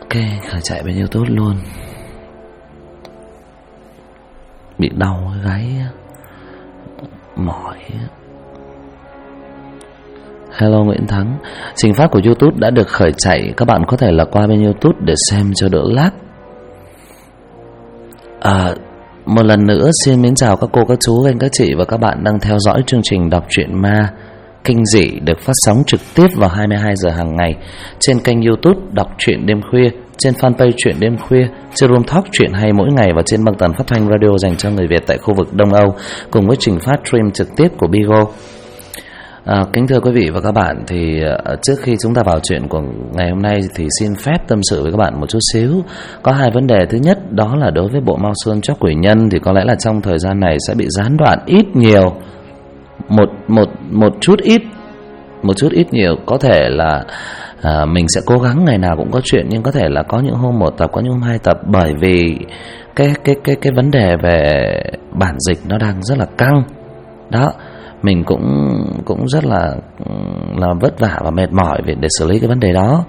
Ok, khởi chạy bên YouTube luôn. Bị đau gáy, mỏi. Hello Nguyễn Thắng. Trình phát của YouTube đã được khởi chạy. Các bạn có thể là qua bên YouTube để xem cho đỡ lag. Một lần nữa xin mến chào các cô, các chú, anh các chị và các bạn đang theo dõi chương trình đọc truyện ma kinh dị được phát sóng trực tiếp vào 22 giờ hàng ngày trên kênh YouTube đọc truyện đêm khuya, trên fanpage truyện đêm khuya, trên Room Talk truyện hay mỗi ngày và trên băng tần phát thanh radio dành cho người Việt tại khu vực Đông Âu, cùng với trình phát stream trực tiếp của Bigo. Kính thưa quý vị và các bạn, thì trước khi chúng ta vào chuyện của ngày hôm nay thì xin phép tâm sự với các bạn một chút xíu. Có hai vấn đề. Thứ nhất đó là đối với bộ Mao Sơn Chóc Quỷ Nhân thì có lẽ là trong thời gian này sẽ bị gián đoạn ít nhiều, một chút ít nhiều. Có thể là mình sẽ cố gắng ngày nào cũng có chuyện, nhưng có thể là có những hôm 1 tập, có những hôm 2 tập, bởi vì cái vấn đề về bản dịch nó đang rất là căng đó. Mình cũng rất là vất vả và mệt mỏi để xử lý cái vấn đề đó.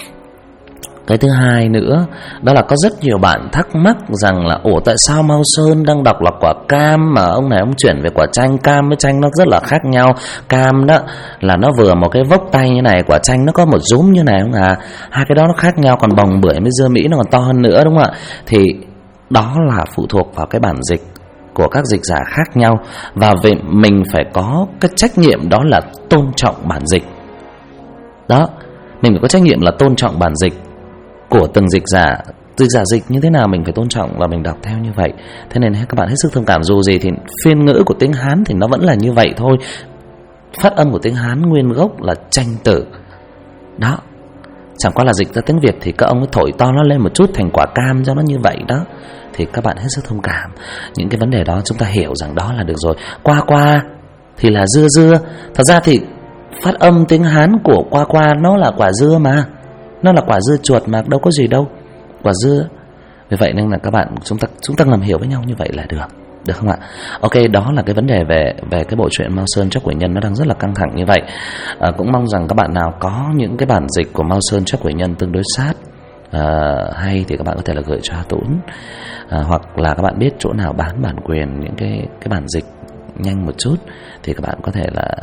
Cái thứ hai nữa đó là có rất nhiều bạn thắc mắc rằng là ủa tại sao Mao Sơn đang đọc là quả cam mà ông này ông chuyển về quả chanh. Cam với chanh nó rất là khác nhau. Cam đó là nó vừa một cái vốc tay như này, quả chanh nó có một rúm như này không à. Hai cái đó nó khác nhau, còn bồng bưởi với dưa Mỹ nó còn to hơn nữa, đúng không ạ? Thì đó là phụ thuộc vào cái bản dịch của các dịch giả khác nhau, và về mình phải có cái trách nhiệm đó là tôn trọng bản dịch đó. Mình phải có trách nhiệm là tôn trọng bản dịch của từng dịch giả. Dịch giả dịch như thế nào mình phải tôn trọng và mình đọc theo như vậy. Thế nên các bạn hết sức thông cảm. Dù gì thì phiên ngữ của tiếng Hán thì nó vẫn là như vậy thôi. Phát âm của tiếng Hán nguyên gốc là tranh tử đó. Chẳng qua là dịch ra tiếng Việt thì các ông ấy thổi to nó lên một chút thành quả cam cho nó như vậy đó. Thì các bạn hết sức thông cảm. Những cái vấn đề đó chúng ta hiểu rằng đó là được rồi. Qua thì là dưa. Thật ra thì phát âm tiếng Hán của qua nó là quả dưa mà. Nó là quả dưa chuột mà, đâu có gì đâu. Quả dưa. Vì vậy nên là các bạn chúng ta ngầm hiểu với nhau như vậy là được không ạ? Ok, đó là cái vấn đề về cái bộ truyện Mao Sơn Chóc Quỷ Nhân nó đang rất là căng thẳng như vậy. Cũng mong rằng các bạn nào có những cái bản dịch của Mao Sơn Chóc Quỷ Nhân tương đối sát hay thì các bạn có thể là gửi cho Tún, hoặc là các bạn biết chỗ nào bán bản quyền những cái bản dịch nhanh một chút thì các bạn có thể là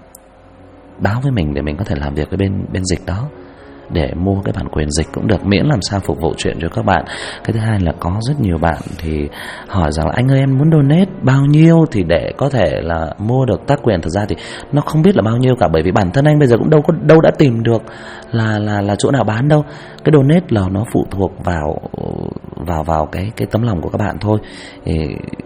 báo với mình để mình có thể làm việc với bên dịch đó để mua cái bản quyền dịch cũng được, miễn làm sao phục vụ chuyện cho các bạn. Cái thứ hai là có rất nhiều bạn thì hỏi rằng là anh ơi em muốn donate bao nhiêu thì để có thể là mua được tác quyền. Thực ra thì nó không biết là bao nhiêu cả, bởi vì bản thân anh bây giờ cũng đâu đã tìm được là chỗ nào bán đâu. Cái donate là nó phụ thuộc vào cái tấm lòng của các bạn thôi. Thì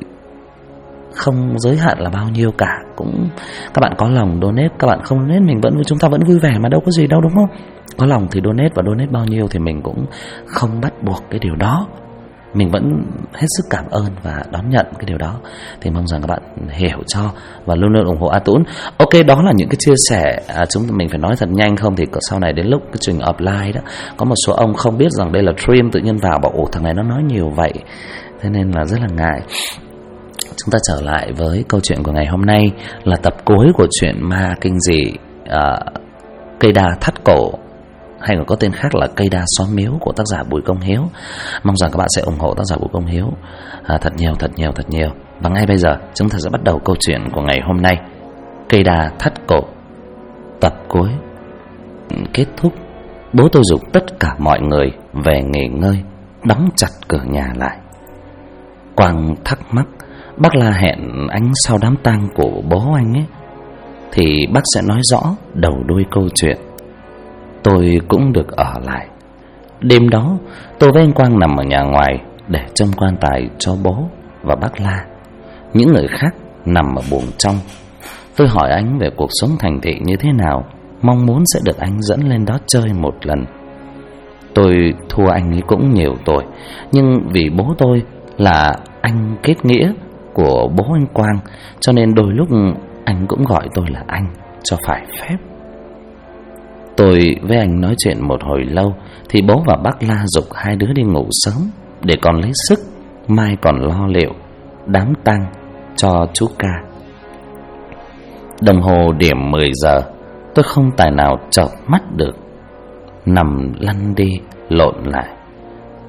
không giới hạn là bao nhiêu cả, cũng các bạn có lòng donate, các bạn không donate chúng ta vẫn vui vẻ mà, đâu có gì đâu, đúng không? Có lòng thì donate, và donate bao nhiêu thì mình cũng không bắt buộc cái điều đó. Mình vẫn hết sức cảm ơn và đón nhận cái điều đó. Thì mong rằng các bạn hiểu cho và luôn luôn ủng hộ A Tún. Ok, đó là những cái chia sẻ mình phải nói thật nhanh, không thì sau này đến lúc cái trình offline đó có một số ông không biết rằng đây là stream, tự nhiên vào bảo ồ thằng này nó nói nhiều vậy. Thế nên là rất là ngại. Chúng ta trở lại với câu chuyện của ngày hôm nay, là tập cuối của chuyện ma kinh dị Cây đa thắt cổ, hay còn có tên khác là Cây đa xóm miếu của tác giả Bùi Công Hiếu. Mong rằng các bạn sẽ ủng hộ tác giả Bùi Công Hiếu thật nhiều. Và ngay bây giờ chúng ta sẽ bắt đầu câu chuyện của ngày hôm nay, Cây đa thắt cổ, tập cuối. Kết thúc, bố tôi giục tất cả mọi người về nghỉ ngơi, đóng chặt cửa nhà lại. Quang thắc mắc, bác La hẹn anh sau đám tang của bố anh ấy thì bác sẽ nói rõ đầu đuôi câu chuyện. Tôi cũng được ở lại. Đêm đó tôi với anh Quang nằm ở nhà ngoài để trông quan tài cho bố và bác La. Những người khác nằm ở buồng trong. Tôi hỏi anh về cuộc sống thành thị như thế nào, mong muốn sẽ được anh dẫn lên đó chơi một lần. Tôi thua anh ấy cũng nhiều tuổi, nhưng vì bố tôi là anh kết nghĩa của bố anh Quang, cho nên đôi lúc anh cũng gọi tôi là anh cho phải phép. Tôi với anh nói chuyện một hồi lâu thì bố và bác La giục hai đứa đi ngủ sớm để còn lấy sức mai còn lo liệu đám tang cho chú Ca. Đồng hồ điểm 10 giờ, tôi không tài nào chợp mắt được, nằm lăn đi lộn lại.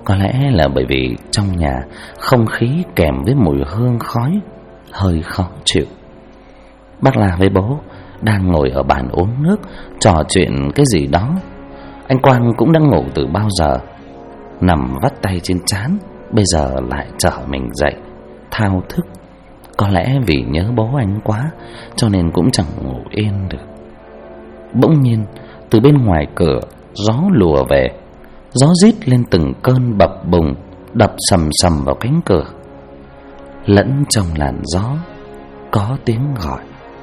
Có lẽ là bởi vì trong nhà không khí kèm với mùi hương khói hơi khó chịu. Bác La với bố đang ngồi ở bàn uống nước, trò chuyện cái gì đó. Anh Quang cũng đã ngủ từ bao giờ, nằm vắt tay trên trán, bây giờ lại trở mình dậy, thao thức. Có lẽ vì nhớ bố anh quá, cho nên cũng chẳng ngủ yên được. Bỗng nhiên, từ bên ngoài cửa, gió lùa về. Gió rít lên từng cơn bập bùng, đập sầm sầm vào cánh cửa. Lẫn trong làn gió có tiếng gọi: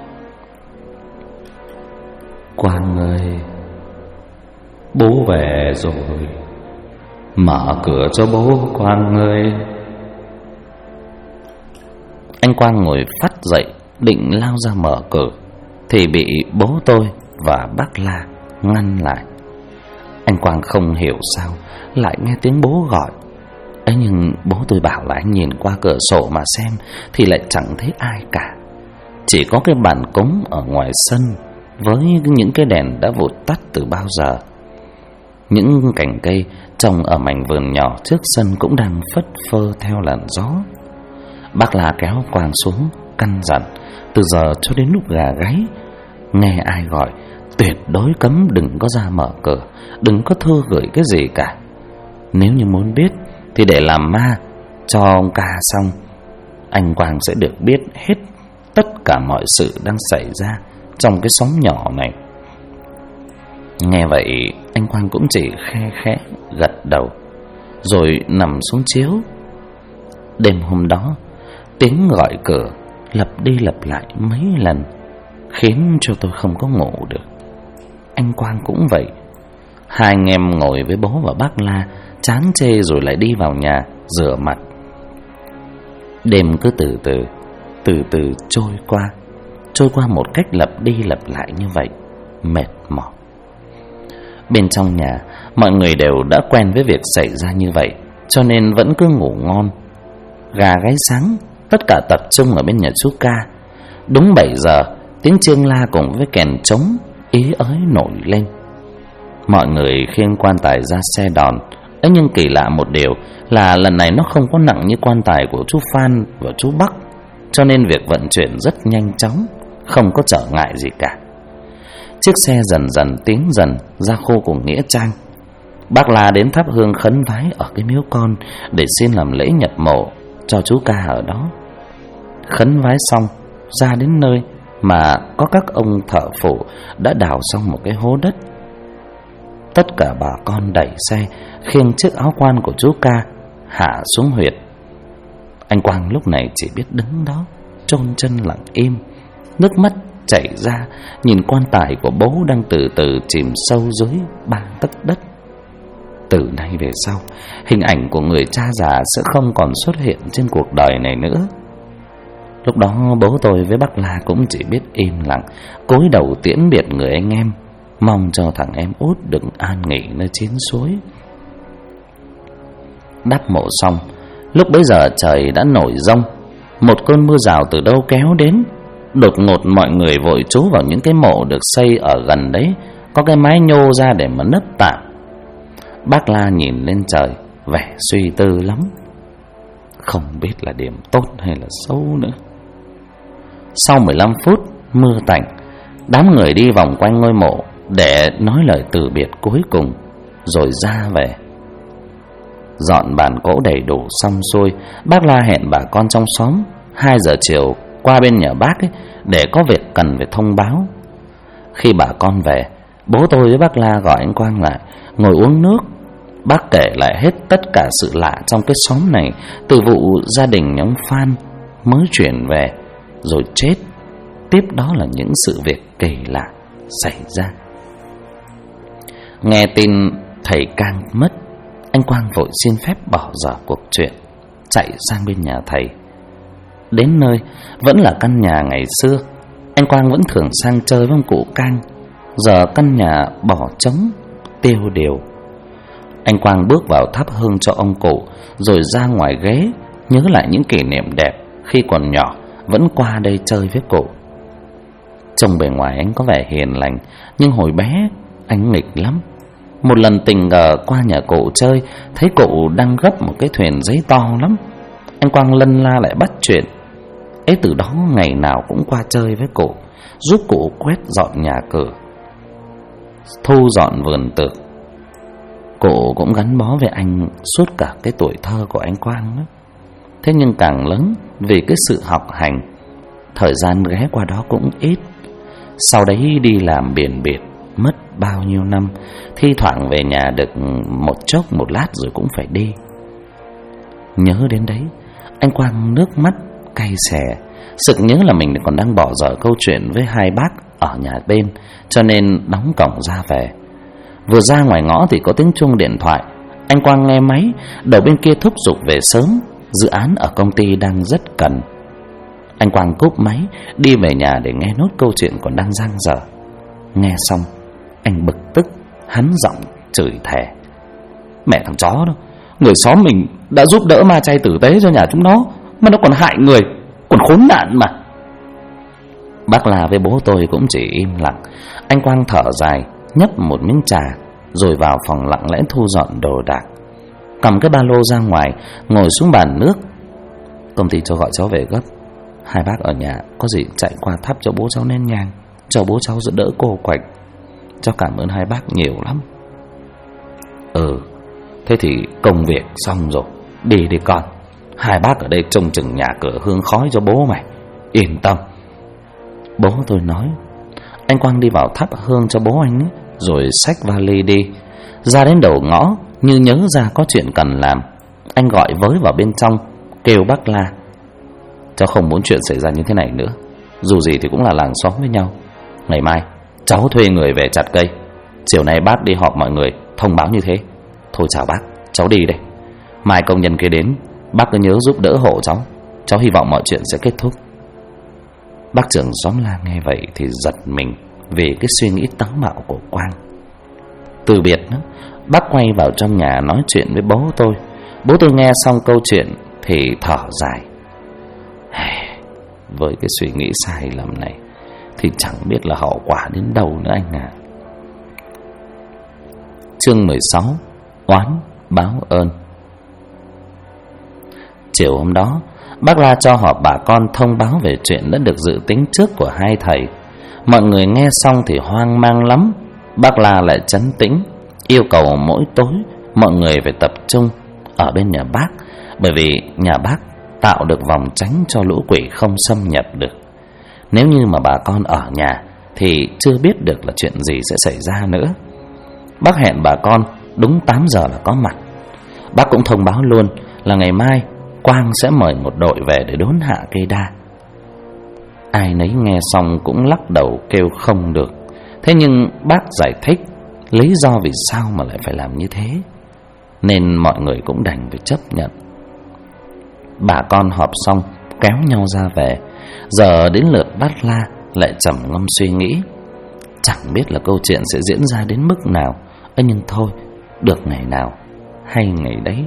Quang ơi, bố về rồi, mở cửa cho bố Quang ơi. Anh Quang ngồi phắt dậy định lao ra mở cửa thì bị bố tôi và bác La ngăn lại. Anh Quang không hiểu sao lại nghe tiếng bố gọi ấy, nhưng bố tôi bảo là anh nhìn qua cửa sổ mà xem thì lại chẳng thấy ai cả. Chỉ có cái bàn cúng ở ngoài sân với những cái đèn đã vụt tắt từ bao giờ. Những cành cây trồng ở mảnh vườn nhỏ trước sân cũng đang phất phơ theo làn gió. Bác La kéo Quang xuống căn dặn từ giờ cho đến lúc gà gáy, nghe ai gọi tuyệt đối cấm đừng có ra mở cửa, đừng có thư gửi cái gì cả. Nếu như muốn biết thì để làm ma cho ông ca xong, anh Quang sẽ được biết hết tất cả mọi sự đang xảy ra trong cái xóm nhỏ này. Nghe vậy anh Quang cũng chỉ khe khẽ gật đầu rồi nằm xuống chiếu. Đêm hôm đó, tiếng gọi cửa lặp đi lặp lại mấy lần khiến cho tôi không có ngủ được. Anh Quang cũng vậy. Hai anh em ngồi với bố và bác La chán chê rồi lại đi vào nhà rửa mặt. Đêm cứ từ từ trôi qua một cách lặp đi lặp lại như vậy, mệt mỏi. Bên trong nhà mọi người đều đã quen với việc xảy ra như vậy, cho nên vẫn cứ ngủ ngon. Gà gáy sáng, tất cả tập trung ở bên nhà chú Ca. Đúng 7 giờ, tiếng chiêng la cùng với kèn trống ý ới nổi lên. Mọi người khiêng quan tài ra xe đòn. Ấy, nhưng kỳ lạ một điều là lần này nó không có nặng như quan tài của chú Phan và chú Bắc, cho nên việc vận chuyển rất nhanh chóng, không có trở ngại gì cả. Chiếc xe dần dần tiến dần ra khu của nghĩa trang. Bác La đến thắp hương khấn vái ở cái miếu con để xin làm lễ nhập mộ cho chú Ca ở đó. Khấn vái xong, ra đến nơi mà có các ông thợ phụ đã đào xong một cái hố đất. Tất cả bà con đẩy xe khiêng chiếc áo quan của chú Ca hạ xuống huyệt. Anh Quang lúc này chỉ biết đứng đó chôn chân lặng im, nước mắt chảy ra nhìn quan tài của bố đang từ từ chìm sâu dưới 3 tấc đất. Từ nay về sau, hình ảnh của người cha già sẽ không còn xuất hiện trên cuộc đời này nữa. Lúc đó bố tôi với bác La cũng chỉ biết im lặng cúi đầu tiễn biệt người anh em, mong cho thằng em út được an nghỉ nơi chiến suối. Đắp mộ xong, lúc bấy giờ trời đã nổi giông. Một cơn mưa rào từ đâu kéo đến. Đột ngột mọi người vội trú vào những cái mộ được xây ở gần đấy, có cái mái nhô ra để mà nấp tạm. Bác La nhìn lên trời, vẻ suy tư lắm, không biết là điểm tốt hay là xấu nữa. Sau 15 phút mưa tạnh, đám người đi vòng quanh ngôi mộ để nói lời từ biệt cuối cùng rồi ra về. Dọn bàn cỗ đầy đủ xong xuôi, bác La hẹn bà con trong xóm 2 giờ chiều qua bên nhà bác ấy, để có việc cần phải thông báo. Khi bà con về, bố tôi với bác La gọi anh Quang lại ngồi uống nước. Bác kể lại hết tất cả sự lạ trong cái xóm này, từ vụ gia đình nhóm Phan mới chuyển về rồi chết, tiếp đó là những sự việc kỳ lạ xảy ra. Nghe tin thầy Cang mất, anh Quang vội xin phép bỏ dở cuộc chuyện, chạy sang bên nhà thầy. Đến nơi vẫn là căn nhà ngày xưa. Anh Quang vẫn thường sang chơi với ông cụ Cang. Giờ căn nhà bỏ trống tiêu điều. Anh Quang bước vào thắp hương cho ông cụ, rồi ra ngoài ghế nhớ lại những kỷ niệm đẹp khi còn nhỏ vẫn qua đây chơi với cụ. Trông bề ngoài anh có vẻ hiền lành, nhưng hồi bé anh nghịch lắm. Một lần tình cờ qua nhà cụ chơi, thấy cụ đang gấp một cái thuyền giấy to lắm. Anh Quang lân la lại bắt chuyện. Ấy từ đó ngày nào cũng qua chơi với cụ, giúp cụ quét dọn nhà cửa, thu dọn vườn tược. Cụ cũng gắn bó với anh suốt cả cái tuổi thơ của anh Quang đó. Thế nhưng càng lớn, vì cái sự học hành, thời gian ghé qua đó cũng ít. Sau đấy đi làm biển biệt, mất bao nhiêu năm, thi thoảng về nhà được một chốc một lát rồi cũng phải đi. Nhớ đến đấy, anh Quang nước mắt cay xè. Sực nhớ là mình còn đang bỏ dở câu chuyện với hai bác ở nhà bên, cho nên đóng cổng ra về. Vừa ra ngoài ngõ thì có tiếng chuông điện thoại. Anh Quang nghe máy, đầu bên kia thúc giục về sớm, dự án ở công ty đang rất cần. Anh Quang cúp máy, đi về nhà để nghe nốt câu chuyện còn đang dang dở. Nghe xong, anh bực tức, hắn giọng chửi thề: mẹ thằng chó đó, người xóm mình đã giúp đỡ ma chay tử tế cho nhà chúng nó, mà nó còn hại người, còn khốn nạn mà. Bác La với bố tôi cũng chỉ im lặng. Anh Quang thở dài, nhấp một miếng trà, rồi vào phòng lặng lẽ thu dọn đồ đạc. Cầm cái ba lô ra ngoài, ngồi xuống bàn nước. Công ty cho gọi cháu về gấp. Hai bác ở nhà, có gì chạy qua thắp cho bố cháu nén nhang, cho bố cháu giúp đỡ cô quạnh. Cháu cảm ơn hai bác nhiều lắm. Thế thì công việc xong rồi, đi đi con. Hai bác ở đây trông chừng nhà cửa hương khói cho bố mày, yên tâm. Bố tôi nói. Anh Quang đi vào thắp hương cho bố anh ấy, rồi xách vali đi. Ra đến đầu ngõ, như nhớ ra có chuyện cần làm, anh gọi với vào bên trong, kêu bác La: cháu không muốn chuyện xảy ra như thế này nữa. Dù gì thì cũng là làng xóm với nhau. Ngày mai cháu thuê người về chặt cây. Chiều nay bác đi họp mọi người, thông báo như thế. Thôi chào bác, cháu đi đây. Mai công nhân kia đến, bác cứ nhớ giúp đỡ hộ cháu. Cháu hy vọng mọi chuyện sẽ kết thúc. Bác trưởng xóm La nghe vậy thì giật mình vì cái suy nghĩ táo bạo của Quang. Từ biệt đó, bác quay vào trong nhà nói chuyện với bố tôi. Bố tôi nghe xong câu chuyện thì thở dài. Với cái suy nghĩ sai lầm này thì chẳng biết là hậu quả đến đâu nữa anh ạ. Chương 16: Oán báo ơn. Chiều hôm đó, bác La cho họp bà con thông báo về chuyện đã được dự tính trước của hai thầy. Mọi người nghe xong thì hoang mang lắm. Bác La lại trấn tĩnh, yêu cầu mỗi tối mọi người phải tập trung ở bên nhà bác, bởi vì nhà bác tạo được vòng tránh cho lũ quỷ không xâm nhập được. Nếu như mà bà con ở nhà thì chưa biết được là chuyện gì sẽ xảy ra nữa. Bác hẹn bà con đúng 8 giờ là có mặt. Bác cũng thông báo luôn là ngày mai Quang sẽ mời một đội về để đốn hạ cây đa. Ai nấy nghe xong cũng lắc đầu kêu không được. Thế nhưng bác giải thích lý do vì sao mà lại phải làm như thế, nên mọi người cũng đành phải chấp nhận. Bà con họp xong kéo nhau ra về. Giờ đến lượt bác La lại trầm ngâm suy nghĩ. Chẳng biết là câu chuyện sẽ diễn ra đến mức nào. Nhưng thôi, được ngày nào hay ngày đấy.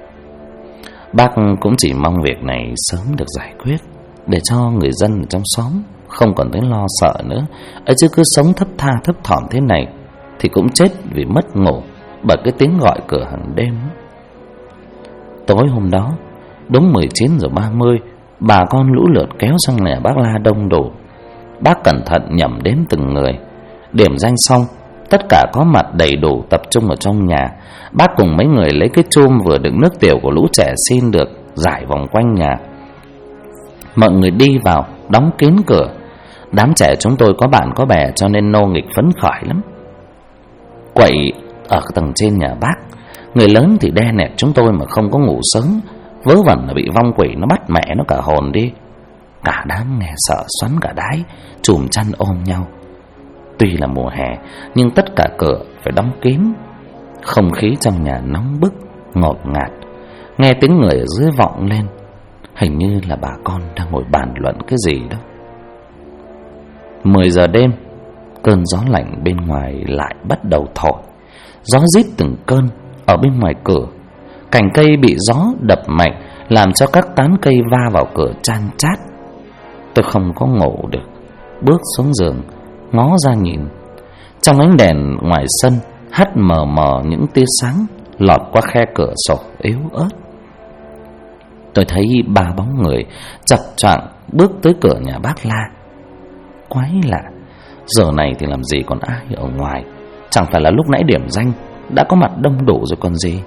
Bác cũng chỉ mong việc này sớm được giải quyết, để cho người dân ở trong xóm không còn thấy lo sợ nữa. Chứ cứ sống thấp tha thấp thỏm thế này thì cũng chết vì mất ngủ bởi cái tiếng gọi cửa hàng đêm. Tối hôm đó, đúng 19:30, bà con lũ lượt kéo sang nhà bác La đông đủ. Bác cẩn thận nhẩm đếm từng người. Điểm danh xong, tất cả có mặt đầy đủ tập trung ở trong nhà. Bác cùng mấy người lấy cái chum vừa đựng nước tiểu của lũ trẻ xin được, rải vòng quanh nhà. Mọi người đi vào, đóng kín cửa. Đám trẻ chúng tôi có bạn có bè cho nên nô nghịch phấn khởi lắm. Quậy ở tầng trên nhà bác, người lớn thì đe nẹt chúng tôi mà không có ngủ sớm, vớ vẩn là bị vong quỷ nó bắt mẹ nó cả hồn đi. Cả đám nghe sợ xoắn cả đái, chùm chăn ôm nhau. Tuy là mùa hè nhưng tất cả cửa phải đóng kín. Không khí trong nhà nóng bức, ngột ngạt. Nghe tiếng người ở dưới vọng lên, hình như là bà con đang ngồi bàn luận cái gì đó. 10 giờ đêm, cơn gió lạnh bên ngoài lại bắt đầu thổi. Gió rít từng cơn ở bên ngoài cửa. Cành cây bị gió đập mạnh làm cho các tán cây va vào cửa chan chát. Tôi không có ngủ được, bước xuống giường ngó ra nhìn. Trong ánh đèn ngoài sân, hắt mờ mờ những tia sáng lọt qua khe cửa sổ yếu ớt. Tôi thấy 3 bóng người chập choạng bước tới cửa nhà bác La. Quái lạ, giờ này thì làm gì còn ai ở ngoài? Chẳng phải là lúc nãy điểm danh đã có mặt đông đủ rồi còn gì?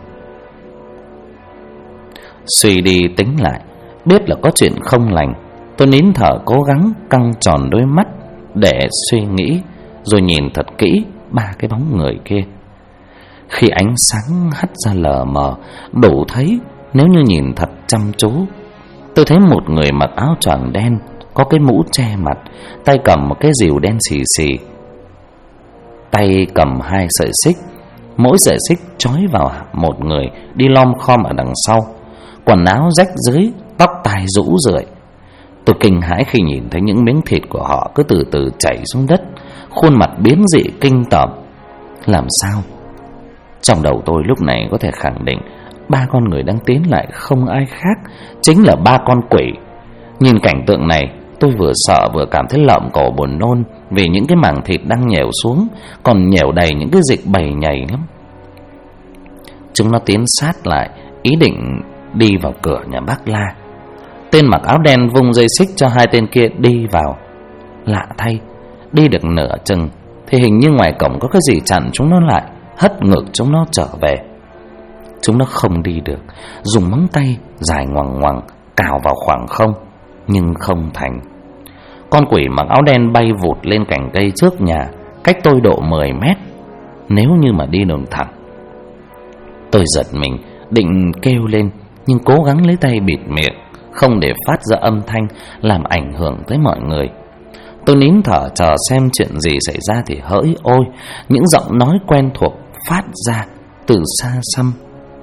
Suy đi tính lại, biết là có chuyện không lành. Tôi nín thở cố gắng căng tròn đôi mắt để suy nghĩ, rồi nhìn thật kỹ 3 cái bóng người kia. Khi ánh sáng hắt ra lờ mờ, đủ thấy nếu như nhìn thật chăm chú. Tôi thấy một người mặc áo choàng đen, có cái mũ che mặt, tay cầm một cái rìu đen xì xì. Tay cầm 2 sợi xích, mỗi sợi xích trói vào một người đi lom khom ở đằng sau. Quần áo rách rưới, tóc tai rũ rượi. Tôi kinh hãi khi nhìn thấy những miếng thịt của họ cứ từ từ chảy xuống đất, khuôn mặt biến dị kinh tởm. Làm sao? Trong đầu tôi lúc này có thể khẳng định 3 con người đang tiến lại không ai khác chính là 3 con quỷ. Nhìn cảnh tượng này, tôi vừa sợ vừa cảm thấy lợm cổ buồn nôn, vì những cái mảng thịt đang nhèo xuống còn nhèo đầy những cái dịch bầy nhầy lắm. Chúng nó tiến sát lại, ý định đi vào cửa nhà bác La. Tên mặc áo đen vung dây xích cho 2 tên kia đi vào. Lạ thay, đi được nửa chừng thì hình như ngoài cổng có cái gì chặn chúng nó lại, hất ngược chúng nó trở về. Chúng nó không đi được, dùng móng tay dài ngoằng ngoằng cào vào khoảng không, nhưng không thành. Con quỷ mặc áo đen bay vụt lên cành cây trước nhà, cách tôi độ 10 mét. Nếu như mà đi đường thẳng. Tôi giật mình, định kêu lên, nhưng cố gắng lấy tay bịt miệng, không để phát ra âm thanh làm ảnh hưởng tới mọi người. Tôi nín thở chờ xem chuyện gì xảy ra thì hỡi ôi, những giọng nói quen thuộc phát ra từ xa xăm.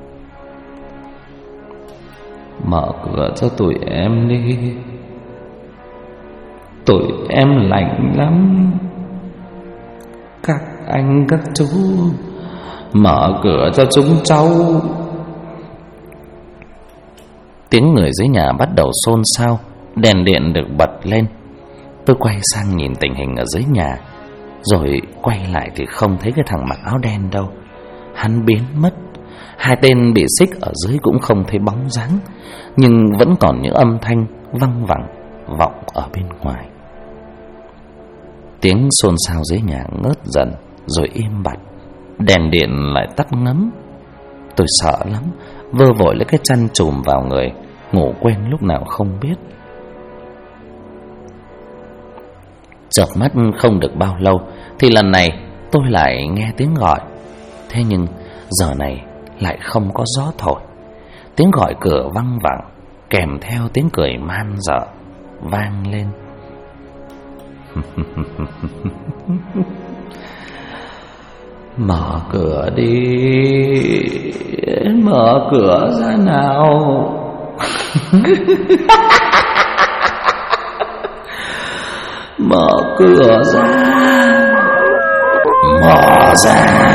Mở cửa cho tụi em đi, tụi em lạnh lắm. Các anh các chú, mở cửa cho chúng cháu. Tiếng người dưới nhà bắt đầu xôn xao, đèn điện được bật lên. Tôi quay sang nhìn tình hình ở dưới nhà, rồi quay lại thì không thấy cái thằng mặc áo đen đâu. Hắn biến mất. 2 tên bị xích ở dưới cũng không thấy bóng dáng, nhưng vẫn còn những âm thanh văng vẳng vọng ở bên ngoài. Tiếng xôn xao dưới nhà ngớt dần rồi im bặt. Đèn điện lại tắt ngấm. Tôi sợ lắm, vơ vội lấy cái chăn trùm vào người, ngủ quên lúc nào không biết. Chợp mắt không được bao lâu thì lần này tôi lại nghe tiếng gọi. Thế nhưng giờ này lại không có gió thổi. Tiếng gọi cửa văng vẳng, kèm theo tiếng cười man dợ vang lên. Mở cửa đi, mở cửa ra nào. Mở cửa ra, mở ra.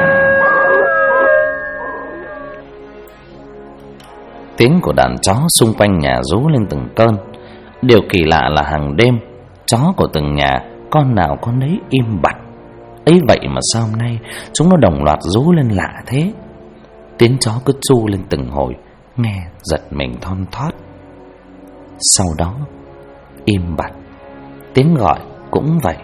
Tiếng của đàn chó xung quanh nhà rú lên từng cơn. Điều kỳ lạ là hàng đêm, chó của từng nhà con nào con nấy im bặt. Ấy vậy mà sao hôm nay chúng nó đồng loạt rú lên lạ thế. Tiếng chó cứ tru lên từng hồi, nghe giật mình thon thót. Sau đó im bặt. Tiếng gọi cũng vậy.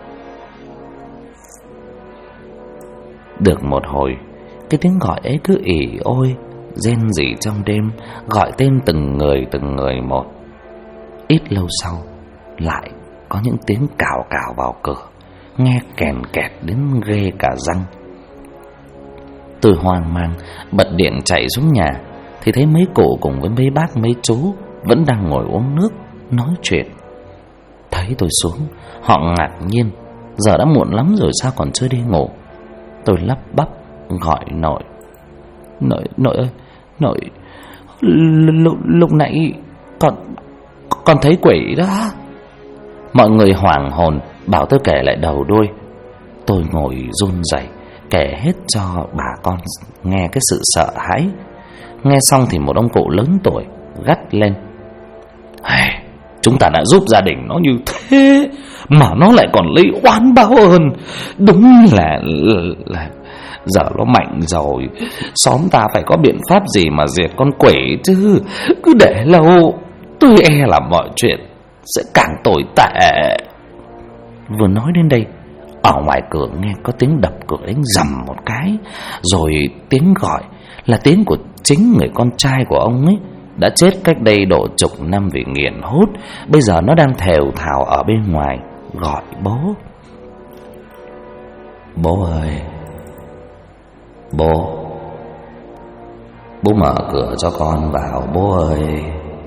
Được một hồi, cái tiếng gọi ấy cứ ỉ ôi, rên rỉ trong đêm, gọi tên từng người một. Ít lâu sau, lại có những tiếng cào cào vào cửa, nghe kèn kẹt đến ghê cả răng. Tôi hoang mang bật điện chạy xuống nhà, thì thấy mấy cụ cùng với mấy bác mấy chú vẫn đang ngồi uống nước nói chuyện. Thấy tôi xuống, họ ngạc nhiên, giờ đã muộn lắm rồi sao còn chưa đi ngủ. Tôi lắp bắp gọi nội. Nội ơi, nội, lúc nãy con thấy quỷ đó. Mọi người hoảng hồn bảo tôi kể lại đầu đuôi. Tôi ngồi run rẩy kể hết cho bà con nghe cái sự sợ hãi. Nghe xong thì một ông cụ lớn tuổi gắt lên: chúng ta đã giúp gia đình nó như thế mà nó lại còn lấy oán báo ơn. Đúng là Giờ nó mạnh rồi, xóm ta phải có biện pháp gì mà diệt con quỷ chứ. Cứ để lâu tôi e là mọi chuyện sẽ càng tồi tệ. Vừa nói đến đây, ở ngoài cửa nghe có tiếng đập cửa đánh rầm một cái, rồi tiếng gọi là tiếng của chính người con trai của ông ấy, đã chết cách đây độ chục năm vì nghiện hút. Bây giờ nó đang thều thào ở bên ngoài gọi bố. Bố ơi, bố mở cửa cho con vào, bố ơi.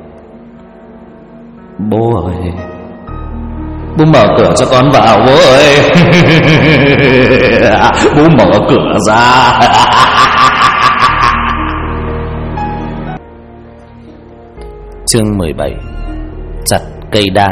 Bố ơi, bố mở cửa cho con vào, bố ơi. Bố mở cửa ra. Chương 17. Chặt cây đa.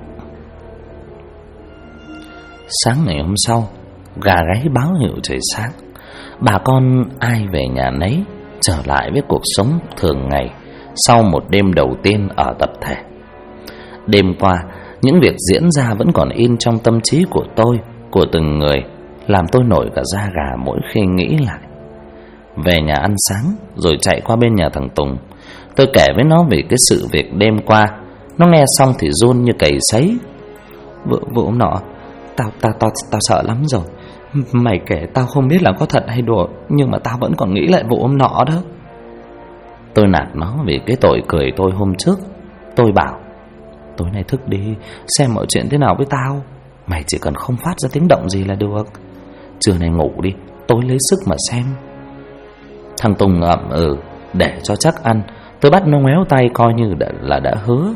Sáng ngày hôm sau, gà gáy báo hiệu trời sáng. Bà con ai về nhà nấy, trở lại với cuộc sống thường ngày sau một đêm đầu tiên ở tập thể. Đêm qua, những việc diễn ra vẫn còn in trong tâm trí của tôi, của từng người, làm tôi nổi cả da gà mỗi khi nghĩ lại. Về nhà ăn sáng, rồi chạy qua bên nhà thằng Tùng. Tôi kể với nó về cái sự việc đêm qua. Nó nghe xong thì run như cầy sấy. Vụ hôm nọ, tao sợ lắm rồi. Mày kể tao không biết là có thật hay đùa, nhưng mà tao vẫn còn nghĩ lại vụ hôm nọ đó. Tôi nạt nó vì cái tội cười tôi hôm trước. Tôi bảo, tối nay thức đi, xem mọi chuyện thế nào với tao. Mày chỉ cần không phát ra tiếng động gì là được. Trưa nay ngủ đi, tối lấy sức mà xem. Thằng Tùng ậm để cho chắc ăn. Tôi bắt nó ngoéo tay coi như là đã hứa.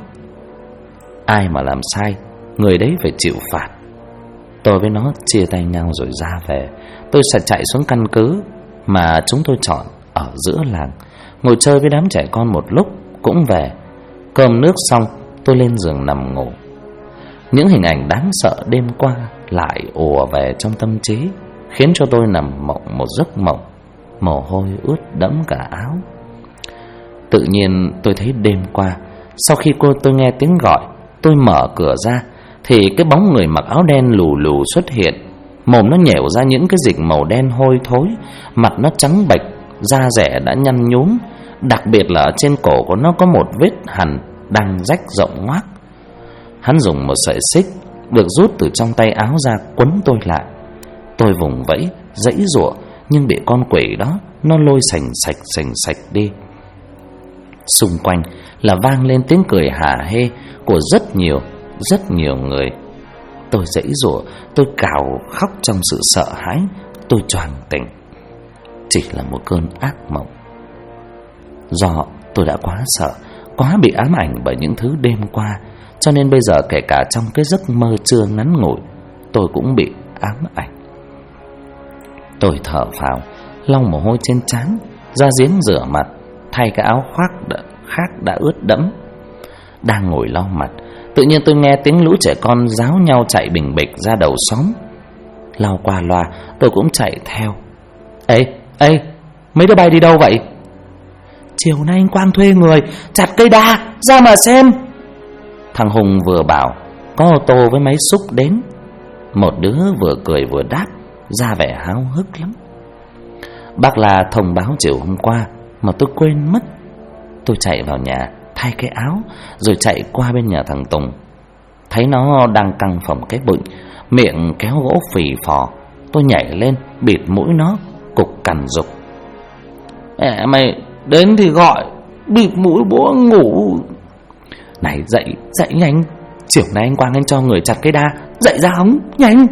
Ai mà làm sai, người đấy phải chịu phạt. Tôi với nó chia tay nhau rồi ra về. Tôi sẽ chạy xuống căn cứ mà chúng tôi chọn ở giữa làng, ngồi chơi với đám trẻ con một lúc cũng về. Cơm nước xong, tôi lên giường nằm ngủ. Những hình ảnh đáng sợ đêm qua lại ùa về trong tâm trí, khiến cho tôi nằm mộng một giấc mộng, mồ hôi ướt đẫm cả áo. Tự nhiên tôi thấy đêm qua, sau khi tôi nghe tiếng gọi, tôi mở cửa ra thì cái bóng người mặc áo đen lù lù xuất hiện. Mồm nó nhẻo ra những cái dịch màu đen hôi thối, mặt nó trắng bệch, da rẻ đã nhăn nhúm. Đặc biệt là ở trên cổ của nó có một vết hằn đang rách rộng ngoác. Hắn dùng một sợi xích được rút từ trong tay áo ra quấn tôi lại. Tôi vùng vẫy, giãy giụa, nhưng bị con quỷ đó nó lôi sành sạch đi. Xung quanh là vang lên tiếng cười hả hê của rất nhiều người. Tôi giãy giụa, tôi cào khóc trong sự sợ hãi. Tôi choàng tỉnh. Chỉ là một cơn ác mộng. Do tôi đã quá sợ, quá bị ám ảnh bởi những thứ đêm qua, cho nên bây giờ kể cả trong cái giấc mơ trưa ngắn ngủi, tôi cũng bị ám ảnh. Tôi thở phào, lau mồ hôi trên trán, ra giếng rửa mặt, thay cái áo khoác khác đã ướt đẫm. Đang ngồi lau mặt, tự nhiên tôi nghe tiếng lũ trẻ con ráo nhau chạy bình bịch ra đầu xóm. Lau qua loa, tôi cũng chạy theo. Ê, mấy đứa bay đi đâu vậy? Chiều nay anh Quang thuê người chặt cây đa, ra mà xem. Thằng Hùng vừa bảo, có ô tô với máy xúc đến. Một đứa vừa cười vừa đáp, ra vẻ háo hức lắm. Bác là thông báo chiều hôm qua mà tôi quên mất. Tôi chạy vào nhà thay cái áo, rồi chạy qua bên nhà thằng Tùng. Thấy nó đang căng phồng cái bụng, miệng kéo gỗ phì phò. Tôi nhảy lên bịt mũi nó, cục cằn giục: Mày đến thì gọi, bịt mũi bố ngủ. Này dậy nhanh, chiều nay anh Quang anh cho người chặt cây đa, dậy ra hóng nhanh.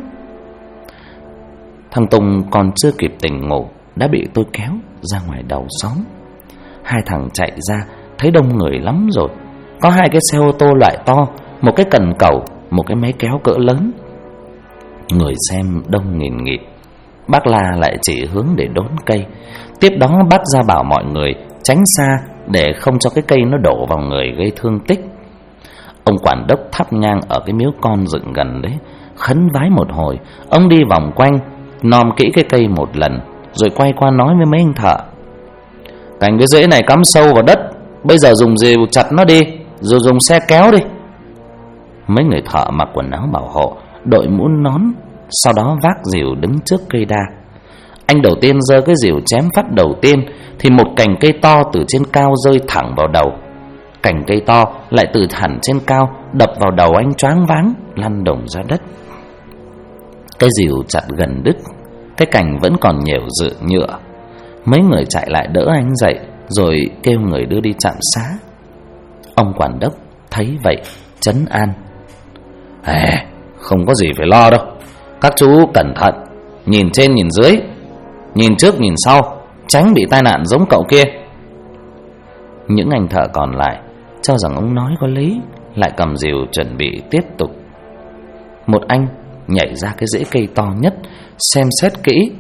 Thằng Tùng còn chưa kịp tỉnh ngủ đã bị tôi kéo ra ngoài đầu xóm. Hai thằng chạy ra thấy đông người lắm rồi. Có hai cái xe ô tô loại to, một cái cần cẩu, một cái máy kéo cỡ lớn. Người xem đông nghìn nghịt. Bác La lại chỉ hướng để đốn cây. Tiếp đó bác ra bảo mọi người tránh xa để không cho cái cây nó đổ vào người gây thương tích. Ông quản đốc thắp nhang ở cái miếu con dựng gần đấy, khấn vái một hồi. Ông đi vòng quanh, nom kỹ cái cây một lần, rồi quay qua nói với mấy anh thợ: Cành cái rễ này cắm sâu vào đất, bây giờ dùng rìu chặt nó đi, rồi dùng xe kéo đi. Mấy người thợ mặc quần áo bảo hộ, đội mũ nón, sau đó vác rìu đứng trước cây đa. Anh đầu tiên giơ cái rìu chém phát đầu tiên thì một cành cây to từ trên cao rơi thẳng vào đầu. Cành cây to lại từ hẳn trên cao đập vào đầu anh choáng váng, lăn đùng ra đất. Cái rìu chặt gần đứt, cái cành vẫn còn nhiều dự nhựa. Mấy người chạy lại đỡ anh dậy, rồi kêu người đưa đi trạm xá. Ông quản đốc thấy vậy trấn an: không có gì phải lo đâu, các chú cẩn thận, nhìn trên nhìn dưới, nhìn trước nhìn sau, tránh bị tai nạn giống cậu kia. Những anh thợ còn lại cho rằng ông nói có lý, lại cầm rìu chuẩn bị tiếp tục. Một anh nhảy ra cái rễ cây to nhất, xem xét kỹ.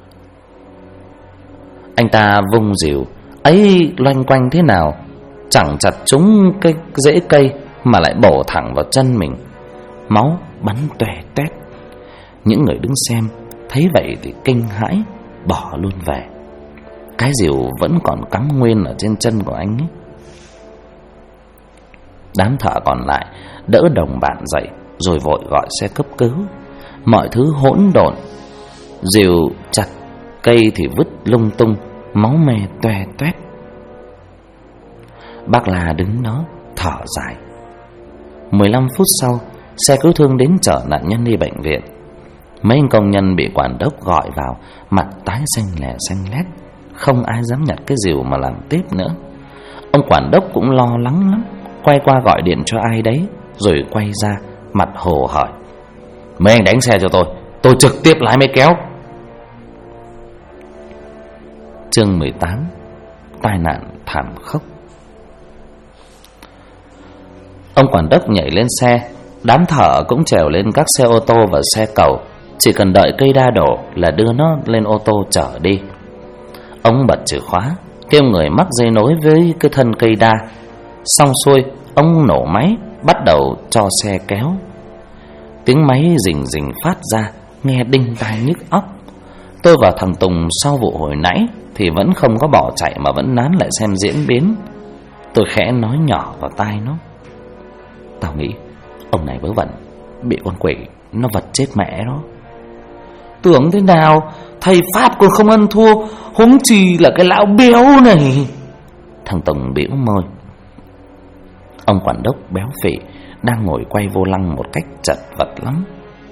Anh ta vung rìu ấy loanh quanh thế nào chẳng chặt trúng cái rễ cây mà lại bổ thẳng vào chân mình. Máu bắn toe toét. Những người đứng xem thấy vậy thì kinh hãi, bỏ luôn về. Cái rìu vẫn còn cắm nguyên ở trên chân của anh ấy. Đám thợ còn lại đỡ đồng bạn dậy, rồi vội gọi xe cấp cứu. Mọi thứ hỗn độn, rìu chặt, cây thì vứt lung tung, máu me toe toét. Bác La đứng đó thở dài. 15 phút sau, xe cứu thương đến chở nạn nhân đi bệnh viện. Mấy anh công nhân bị quản đốc gọi vào, mặt tái xanh lè xanh lét, không ai dám nhặt cái rìu mà làm tiếp nữa. Ông quản đốc cũng lo lắng lắm, quay qua gọi điện cho ai đấy, rồi quay ra mặt hồ hỏi: mấy anh đánh xe cho tôi trực tiếp lái máy kéo. Chương 18: tai nạn thảm khốc. Ông quản đốc nhảy lên xe, đám thợ cũng trèo lên các xe ô tô và xe cầu, chỉ cần đợi cây đa đổ là đưa nó lên ô tô chở đi. Ông bật chìa khóa, kêu người mắc dây nối với cái thân cây đa. Xong xuôi, ông nổ máy, bắt đầu cho xe kéo. Tiếng máy rình rình phát ra, nghe đinh tai nhức óc. Tôi và thằng Tùng sau vụ hồi nãy thì vẫn không có bỏ chạy mà vẫn nán lại xem diễn biến. Tôi khẽ nói nhỏ vào tai nó: tao nghĩ ông này vớ vẩn, bị con quỷ nó vật chết mẹ đó. Tưởng thế nào, thầy Pháp còn không ăn thua, huống chi là cái lão béo này. Thằng Tùng bĩu môi. Ông quản đốc béo phì đang ngồi quay vô lăng một cách chật vật lắm,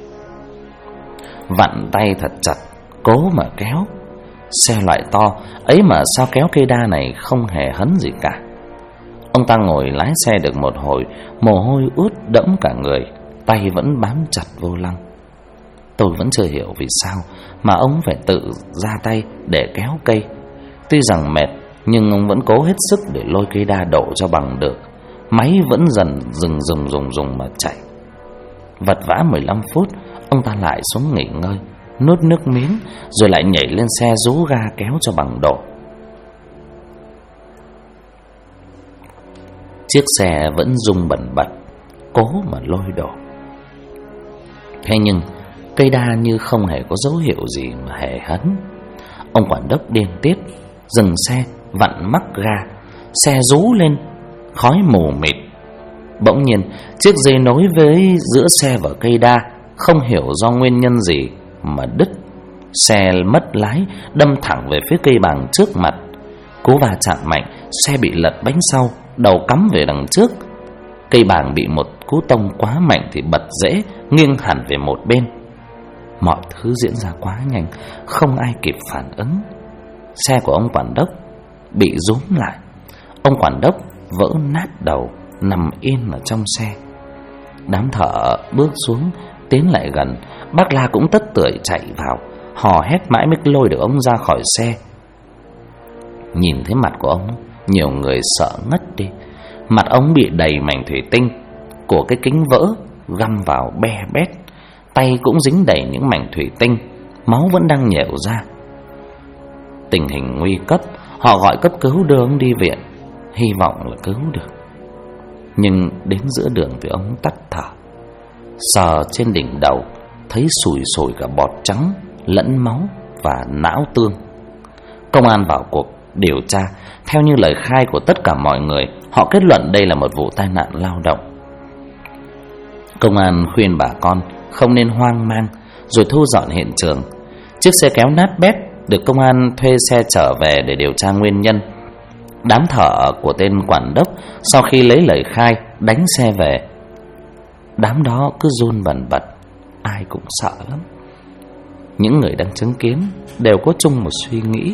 vặn tay thật chặt, cố mà kéo. Xe loại to ấy mà sao kéo cây đa này không hề hấn gì cả. Ông ta ngồi lái xe được một hồi, mồ hôi ướt đẫm cả người, tay vẫn bám chặt vô lăng. Tôi vẫn chưa hiểu vì sao mà ông phải tự ra tay để kéo cây. Tuy rằng mệt, nhưng ông vẫn cố hết sức để lôi cây đa đổ cho bằng được. Máy vẫn dần dùng mà chạy. Vật vã 15 phút, ông ta lại xuống nghỉ ngơi, nuốt nước miếng, rồi lại nhảy lên xe rú ga kéo cho bằng độ. Chiếc xe vẫn rung bần bật, cố mà lôi đổ. Thế nhưng cây đa như không hề có dấu hiệu gì mà hề hấn. Ông quản đốc điên tiết, dừng xe, vặn mắc ga. Xe rú lên, khói mù mịt. Bỗng nhiên, chiếc dây nối với giữa xe và cây đa không hiểu do nguyên nhân gì mà đứt. Xe mất lái, đâm thẳng về phía cây bàng trước mặt. Cú va chạm mạnh, xe bị lật bánh sau, đầu cắm về đằng trước. Cây bàng bị một cú tông quá mạnh thì bật rễ, nghiêng hẳn về một bên. Mọi thứ diễn ra quá nhanh, không ai kịp phản ứng. Xe của ông quản đốc bị rúm lại. Ông quản đốc vỡ nát đầu, nằm yên ở trong xe. Đám thợ bước xuống, tiến lại gần. Bác La cũng tất tưởi chạy vào, hò hét mãi mới lôi được ông ra khỏi xe. Nhìn thấy mặt của ông, nhiều người sợ ngất đi. Mặt ông bị đầy mảnh thủy tinh của cái kính vỡ găm vào be bét. Tay cũng dính đầy những mảnh thủy tinh, máu vẫn đang nhễu ra. Tình hình nguy cấp, họ gọi cấp cứu đưa ông đi viện, hy vọng là cứu được. Nhưng đến giữa đường thì ông tắt thở. Sờ trên đỉnh đầu, thấy sùi sùi cả bọt trắng, lẫn máu và não tương. Công an vào cuộc điều tra. Theo như lời khai của tất cả mọi người, họ kết luận đây là một vụ tai nạn lao động. Công an khuyên bà con không nên hoang mang, rồi thu dọn hiện trường. Chiếc xe kéo nát bét được công an thuê xe trở về để điều tra nguyên nhân. Đám thợ của tên quản đốc sau khi lấy lời khai đánh xe về. Đám đó cứ run bần bật, ai cũng sợ lắm. Những người đang chứng kiến đều có chung một suy nghĩ.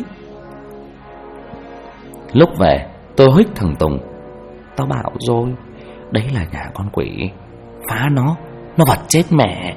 Lúc về tôi huých thằng Tùng: "Tao bảo rồi, đấy là nhà con quỷ, phá nó vật chết mẹ."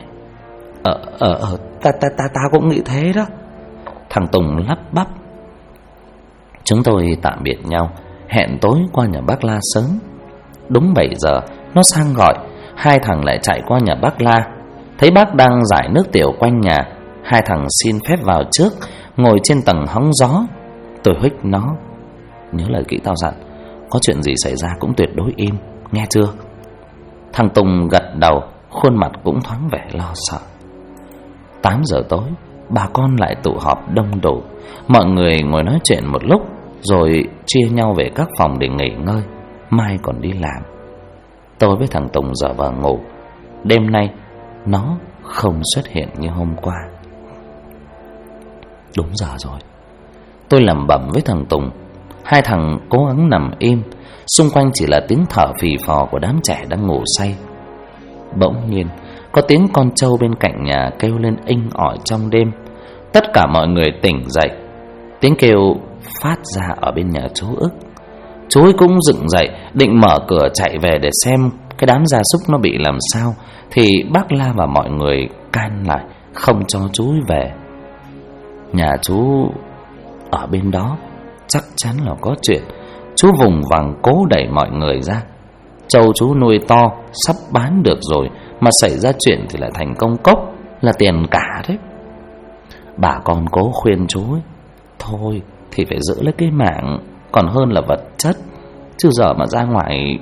Ta cũng nghĩ thế đó. Thằng Tùng lắp bắp. Chúng tôi tạm biệt nhau, hẹn tối qua nhà bác La sớm. Đúng 7 giờ nó sang gọi. Hai thằng lại chạy qua nhà bác La. Thấy bác đang rải nước tiểu quanh nhà, hai thằng xin phép vào trước, ngồi trên tầng hóng gió. Tôi huých nó: "Nhớ lời kỹ tao dặn, có chuyện gì xảy ra cũng tuyệt đối im, nghe chưa?" Thằng Tùng gật đầu, khuôn mặt cũng thoáng vẻ lo sợ. 8 giờ tối, bà con lại tụ họp đông đủ. Mọi người ngồi nói chuyện một lúc, rồi chia nhau về các phòng để nghỉ ngơi, mai còn đi làm. Tôi với thằng Tùng giờ vào ngủ. Đêm nay nó không xuất hiện như hôm qua. Đúng giờ rồi, tôi lẩm bẩm với thằng Tùng. Hai thằng cố gắng nằm im, xung quanh chỉ là tiếng thở phì phò của đám trẻ đang ngủ say. Bỗng nhiên có tiếng con trâu bên cạnh nhà kêu lên inh ỏi trong đêm. Tất cả mọi người tỉnh dậy. Tiếng kêu phát ra ở bên nhà chú Ức. Chú ấy cũng dựng dậy, định mở cửa chạy về để xem cái đám gia súc nó bị làm sao, thì bác La và mọi người can lại, không cho chú ấy về. Nhà chú ở bên đó, chắc chắn là có chuyện. Chú vùng vằng cố đẩy mọi người ra. Trâu chú nuôi to, sắp bán được rồi, mà xảy ra chuyện thì lại thành công cốc, là tiền cả đấy. Bà con cố khuyên chú ấy: "Thôi thì phải giữ lấy cái mạng, còn hơn là vật chất, chứ giờ mà ra ngoài."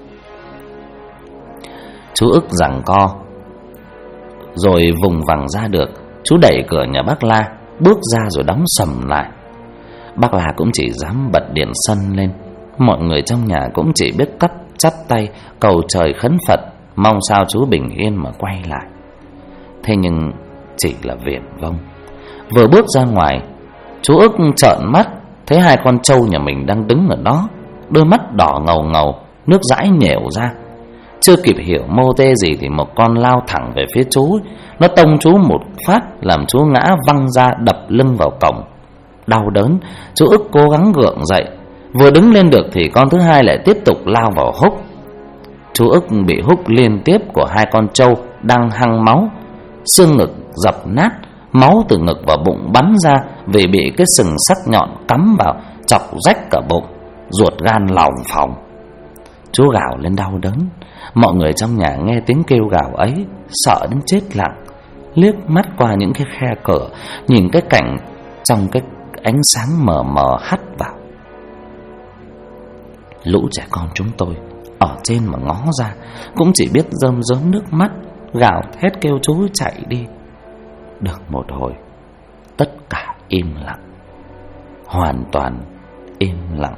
Chú Ức giằng co, rồi vùng vằng ra được. Chú đẩy cửa nhà bác La, bước ra rồi đóng sầm lại. Bác La cũng chỉ dám bật điện sân lên. Mọi người trong nhà cũng chỉ biết chắp tay cầu trời khấn Phật, mong sao chú bình yên mà quay lại. Thế nhưng chỉ là viển vông. Vừa bước ra ngoài, chú Ức trợn mắt, thấy hai con trâu nhà mình đang đứng ở đó, đôi mắt đỏ ngầu ngầu, nước dãi nhèo ra. Chưa kịp hiểu mô tê gì thì một con lao thẳng về phía chú. Nó tông chú một phát, làm chú ngã văng ra, đập lưng vào cổng. Đau đớn, chú Ức cố gắng gượng dậy. Vừa đứng lên được thì con thứ hai lại tiếp tục lao vào húc. Chú Ức bị húc liên tiếp của hai con trâu đang hăng máu. Xương ngực dập nát, máu từ ngực và bụng bắn ra vì bị cái sừng sắc nhọn cắm vào, chọc rách cả bụng, ruột gan lòng phòng. Chú gào lên đau đớn. Mọi người trong nhà nghe tiếng kêu gào ấy, sợ đến chết lặng, liếc mắt qua những cái khe cửa, nhìn cái cảnh trong cái ánh sáng mờ mờ hắt vào. Lũ trẻ con chúng tôi ở trên mà ngó ra, cũng chỉ biết rơm rớm nước mắt, gào thét kêu chú chạy đi. Được một hồi, tất cả im lặng, hoàn toàn im lặng.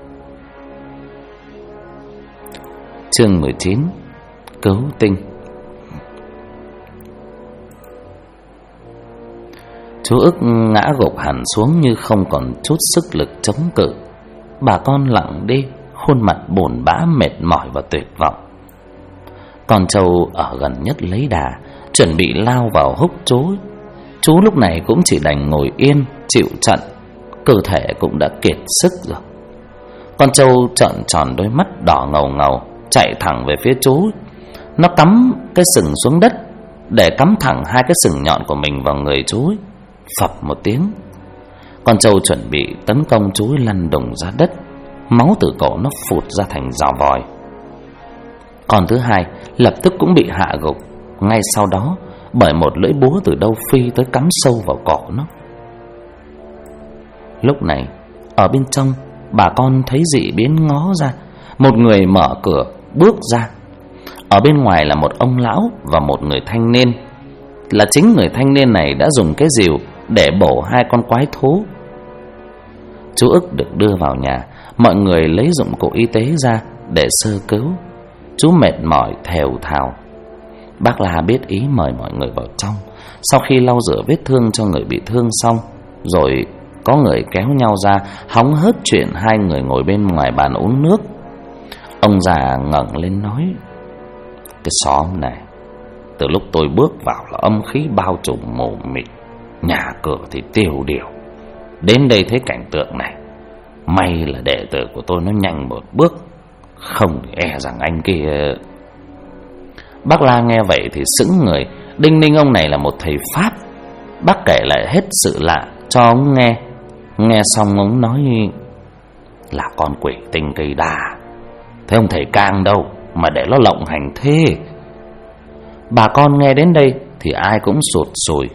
Chương 19: Cứu tinh. Chú Ức ngã gục hẳn xuống như không còn chút sức lực chống cự. Bà con lặng đi, khuôn mặt buồn bã, mệt mỏi và tuyệt vọng. Con trâu ở gần nhất lấy đà, chuẩn bị lao vào húc chú. Chú lúc này cũng chỉ đành ngồi yên chịu trận, cơ thể cũng đã kiệt sức rồi. Con trâu trợn tròn đôi mắt đỏ ngầu ngầu, chạy thẳng về phía chú. Nó cắm cái sừng xuống đất để cắm thẳng hai cái sừng nhọn của mình vào người chú. Phập một tiếng, con trâu chuẩn bị tấn công chú lăn đùng ra đất. Máu từ cổ nó phụt ra thành giò vòi. Con thứ hai lập tức cũng bị hạ gục ngay sau đó, bởi một lưỡi búa từ đâu phi tới cắm sâu vào cổ nó. Lúc này ở bên trong, bà con thấy dị biến ngó ra. Một người mở cửa bước ra. Ở bên ngoài là một ông lão và một người thanh niên. Là chính người thanh niên này đã dùng cái rìu để bổ hai con quái thú. Chú Ức được đưa vào nhà. Mọi người lấy dụng cụ y tế ra để sơ cứu. Chú mệt mỏi thều thào. Bác La biết ý mời mọi người vào trong. Sau khi lau rửa vết thương cho người bị thương xong, rồi có người kéo nhau ra hóng hớt chuyện hai người ngồi bên ngoài bàn uống nước. Ông già ngẩng lên nói: "Cái xóm này, từ lúc tôi bước vào là âm khí bao trùm mù mịt, nhà cửa thì tiêu điều. Đến đây thấy cảnh tượng này, may là đệ tử của tôi nó nhanh một bước, không thì e rằng anh kia..." Bác La nghe vậy thì sững người, đinh ninh ông này là một thầy Pháp. Bác kể lại hết sự lạ cho ông nghe. Nghe xong ông nói: "Là con quỷ tinh cây đà. Thế ông thầy Cang đâu mà để nó lộng hành thế?" Bà con nghe đến đây thì ai cũng sụt sùi.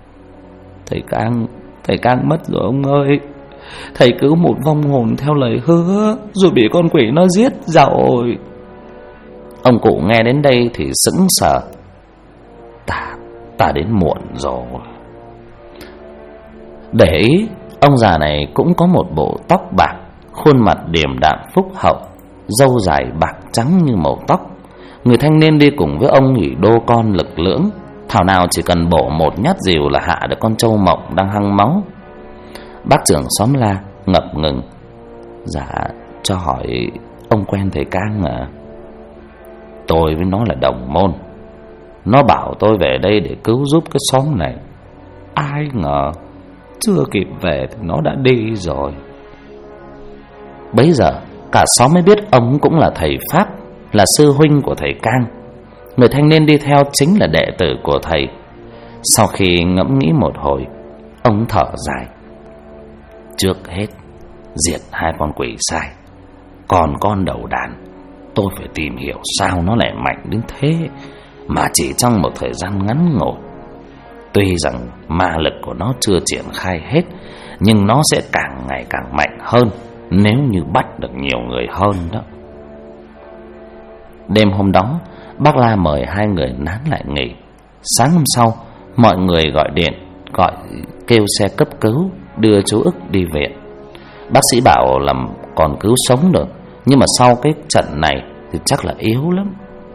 Thầy Cang mất rồi ông ơi. Thầy cứu một vong hồn theo lời hứa, rồi bị con quỷ nó giết rồi. Ông cụ nghe đến đây thì sững sờ. Ta đến muộn rồi. Để ý, ông già này cũng có một bộ tóc bạc, khuôn mặt điềm đạm phúc hậu, râu dài bạc trắng như màu tóc. Người thanh niên đi cùng với ông thì đô con lực lưỡng, thảo nào chỉ cần bổ một nhát rìu là hạ được con trâu mộng đang hăng máu. Bác trưởng xóm La ngập ngừng: "Dạ, cho hỏi ông quen thầy Cang à?" "Tôi với nó là đồng môn. Nó bảo tôi về đây để cứu giúp cái xóm này. Ai ngờ chưa kịp về thì nó đã đi rồi." Bấy giờ cả xóm mới biết ông cũng là thầy Pháp, là sư huynh của thầy Cang. Người thanh niên đi theo chính là đệ tử của thầy. Sau khi ngẫm nghĩ một hồi, ông thở dài: "Trước hết diệt hai con quỷ sai, còn con đầu đàn tôi phải tìm hiểu sao nó lại mạnh đến thế mà chỉ trong một thời gian ngắn ngủi. Tuy rằng ma lực của nó chưa triển khai hết, nhưng nó sẽ càng ngày càng mạnh hơn nếu như bắt được nhiều người hơn đó." Đêm hôm đó, bác La mời hai người nán lại nghỉ. Sáng hôm sau, mọi người gọi kêu xe cấp cứu đưa chú Ức đi viện. Bác sĩ bảo là còn cứu sống được, nhưng mà sau cái trận này thì chắc là yếu lắm.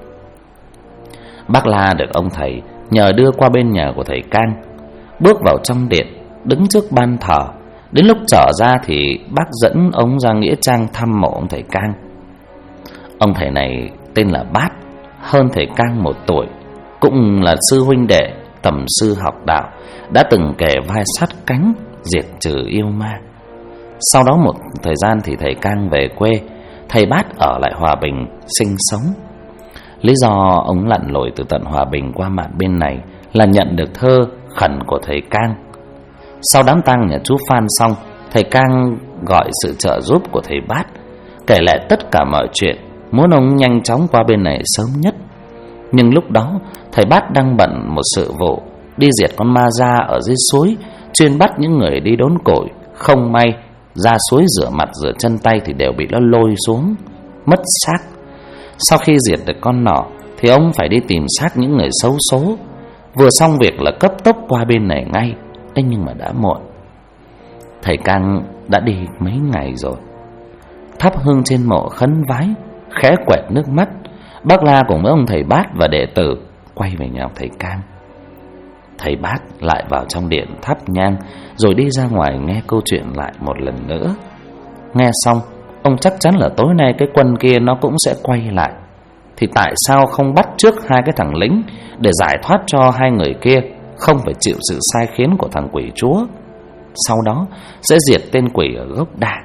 Bác La được ông thầy nhờ đưa qua bên nhà của thầy Cang. Bước vào trong điện, đứng trước ban thờ. Đến lúc trở ra thì bác dẫn ông ra nghĩa trang thăm mộ ông thầy Cang. Ông thầy này tên là Bát, hơn thầy Cang 1 tuổi, cũng là sư huynh đệ tầm sư học đạo, đã từng kề vai sát cánh diệt trừ yêu ma. Sau đó một thời gian thì thầy Cang về quê, thầy Bát ở lại Hòa Bình sinh sống. Lý do ông lặn lội từ tận Hòa Bình qua mạn bên này là nhận được thơ khẩn của thầy Cang. Sau đám tang nhà chú Phan xong, thầy Cang gọi sự trợ giúp của thầy Bát, kể lại tất cả mọi chuyện, muốn ông nhanh chóng qua bên này sớm nhất. Nhưng lúc đó thầy Bát đang bận một sự vụ đi diệt con ma da ở dưới suối, chuyên bắt những người đi đốn củi. Không may ra suối rửa mặt rửa chân tay thì đều bị nó lôi xuống, mất xác. Sau khi diệt được con nọ thì ông phải đi tìm xác những người xấu số. Vừa xong việc là cấp tốc qua bên này ngay. Thế nhưng mà đã muộn. Thầy Cang đã đi mấy ngày rồi. Thắp hương trên mộ khấn vái, khẽ quẹt nước mắt, bác La cùng với ông thầy Bát và đệ tử quay về nhà thầy Cang. Thầy Bát lại vào trong điện thắp nhang, rồi đi ra ngoài nghe câu chuyện lại một lần nữa. Nghe xong, ông chắc chắn là tối nay cái quân kia nó cũng sẽ quay lại. Thì tại sao không bắt trước hai cái thằng lính để giải thoát cho hai người kia không phải chịu sự sai khiến của thằng quỷ chúa? Sau đó sẽ diệt tên quỷ ở gốc đa.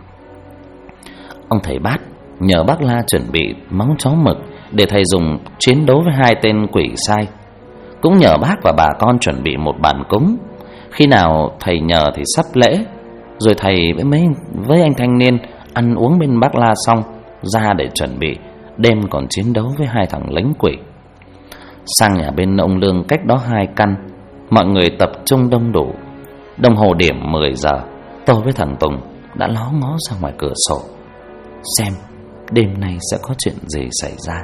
Ông thầy Bát nhờ bác La chuẩn bị móng chó mực để thầy dùng chiến đấu với hai tên quỷ sai. Cũng nhờ bác và bà con chuẩn bị một bàn cúng. Khi nào thầy nhờ thì sắp lễ, rồi thầy với anh thanh niên ăn uống bên bác La xong, ra để chuẩn bị đêm còn chiến đấu với hai thằng lính quỷ. Sang nhà bên ông Lương cách đó 2 căn, mọi người tập trung đông đủ. Đồng hồ điểm 10 giờ, tôi với thằng Tùng đã ló ngó ra ngoài cửa sổ xem đêm nay sẽ có chuyện gì xảy ra.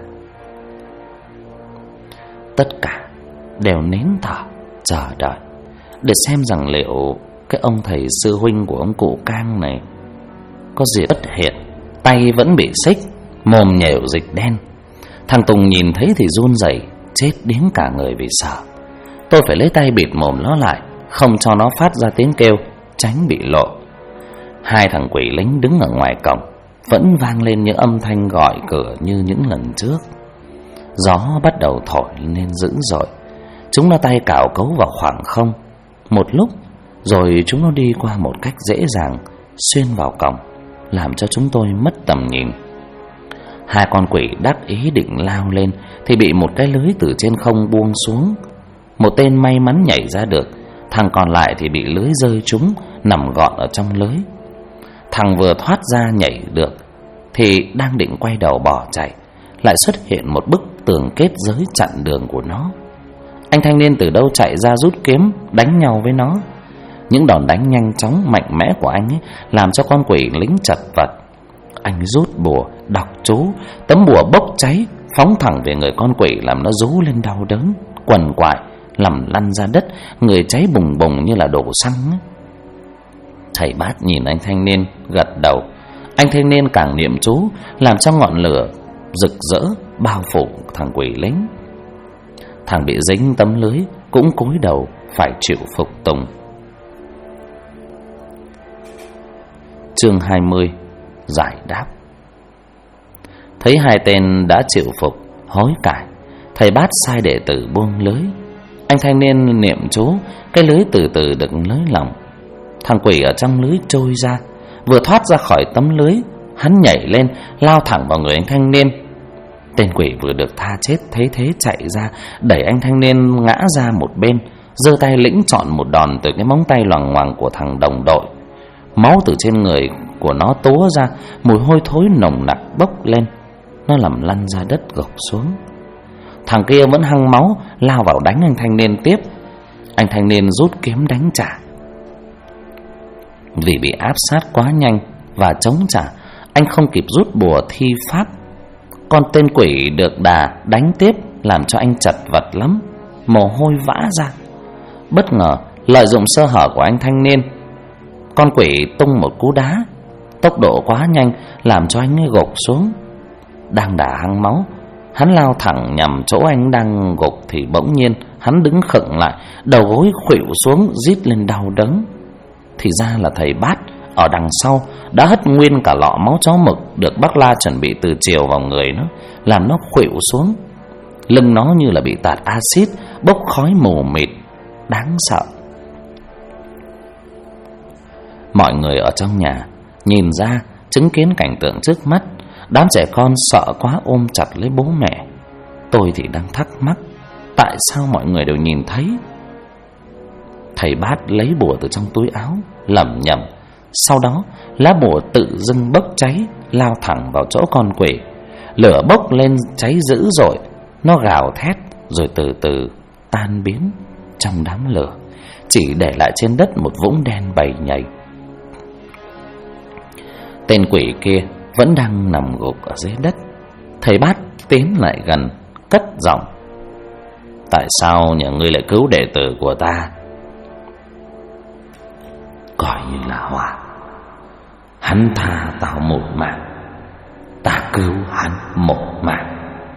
Tất cả đều nín thở chờ đợi để xem rằng liệu cái ông thầy sư huynh của ông cụ Cang này có gì bất hiện. Tay vẫn bị xích, mồm nhểu dịch đen. Thằng Tùng nhìn thấy thì run rẩy, chết điếng cả người vì sợ. Tôi phải lấy tay bịt mồm nó lại, không cho nó phát ra tiếng kêu, tránh bị lộ. Hai thằng quỷ lính đứng ở ngoài cổng, vẫn vang lên những âm thanh gọi cửa như những lần trước. Gió bắt đầu thổi nên dữ dội. Chúng nó tay cào cấu vào khoảng không một lúc, rồi chúng nó đi qua một cách dễ dàng, xuyên vào cổng, làm cho chúng tôi mất tầm nhìn. Hai con quỷ đắc ý định lao lên thì bị một cái lưới từ trên không buông xuống. Một tên may mắn nhảy ra được, thằng còn lại thì bị lưới rơi trúng, nằm gọn ở trong lưới. Thằng vừa thoát ra nhảy được thì đang định quay đầu bỏ chạy, lại xuất hiện một bức tường kết giới chặn đường của nó. Anh thanh niên từ đâu chạy ra rút kiếm đánh nhau với nó. Những đòn đánh nhanh chóng mạnh mẽ của anh ấy làm cho con quỷ lính chật vật. Anh rút bùa, đọc chú, tấm bùa bốc cháy phóng thẳng về người con quỷ, làm nó rú lên đau đớn, quằn quại, nằm lăn ra đất, người cháy bùng bùng như là đổ xăng ấy. Thầy Bát nhìn anh thanh niên, gật đầu. Anh thanh niên càng niệm chú, làm cho ngọn lửa rực rỡ bao phủ thằng quỷ lính. Thằng bị dính tấm lưới cũng cúi đầu phải chịu phục tùng. Chương 20: Giải đáp. Thấy hai tên đã chịu phục, hối cải, thầy Bát sai đệ tử buông lưới. Anh thanh niên niệm chú, cái lưới từ từ được nới lỏng. Thằng quỷ ở trong lưới trôi ra. Vừa thoát ra khỏi tấm lưới, hắn nhảy lên lao thẳng vào người anh thanh niên. Tên quỷ vừa được tha chết thấy thế chạy ra, đẩy anh thanh niên ngã ra một bên, giơ tay lĩnh trọn một đòn từ cái móng tay loằng ngoằng của thằng đồng đội. Máu từ trên người của nó túa ra, mùi hôi thối nồng nặc bốc lên. Nó nằm lăn ra đất gục xuống. Thằng kia vẫn hăng máu lao vào đánh anh thanh niên tiếp. Anh thanh niên rút kiếm đánh trả. Vì bị áp sát quá nhanh và chống trả, anh không kịp rút bùa thi pháp. Con tên quỷ được đà đánh tiếp làm cho anh chật vật lắm, mồ hôi vã ra. Bất ngờ lợi dụng sơ hở của anh thanh niên, con quỷ tung một cú đá, tốc độ quá nhanh làm cho anh ấy gục xuống. Đang đả hăng máu, hắn lao thẳng nhằm chỗ anh đang gục thì bỗng nhiên hắn đứng khựng lại, đầu gối khuỵu xuống rít lên đau đớn. Thì ra là thầy Bát ở đằng sau đã hất nguyên cả lọ máu chó mực được bác La chuẩn bị từ chiều vào người nó, làm nó khuỵu xuống. Lưng nó như là bị tạt axit, bốc khói mù mịt, đáng sợ. Mọi người ở trong nhà nhìn ra chứng kiến cảnh tượng trước mắt. Đám trẻ con sợ quá ôm chặt lấy bố mẹ. Tôi thì đang thắc mắc tại sao mọi người đều nhìn thấy. Thầy Bát lấy bùa từ trong túi áo, lẩm nhẩm. Sau đó lá bùa tự dưng bốc cháy, lao thẳng vào chỗ con quỷ. Lửa bốc lên cháy dữ dội, nó gào thét rồi từ từ tan biến trong đám lửa, chỉ để lại trên đất một vũng đen bầy nhầy. Tên quỷ kia vẫn đang nằm gục ở dưới đất. Thầy Bát tiến lại gần, cất giọng: Tại sao nhà ngươi lại cứu đệ tử của ta? Coi như là hòa. Hắn tha tao một mạng, ta cứu hắn một mạng.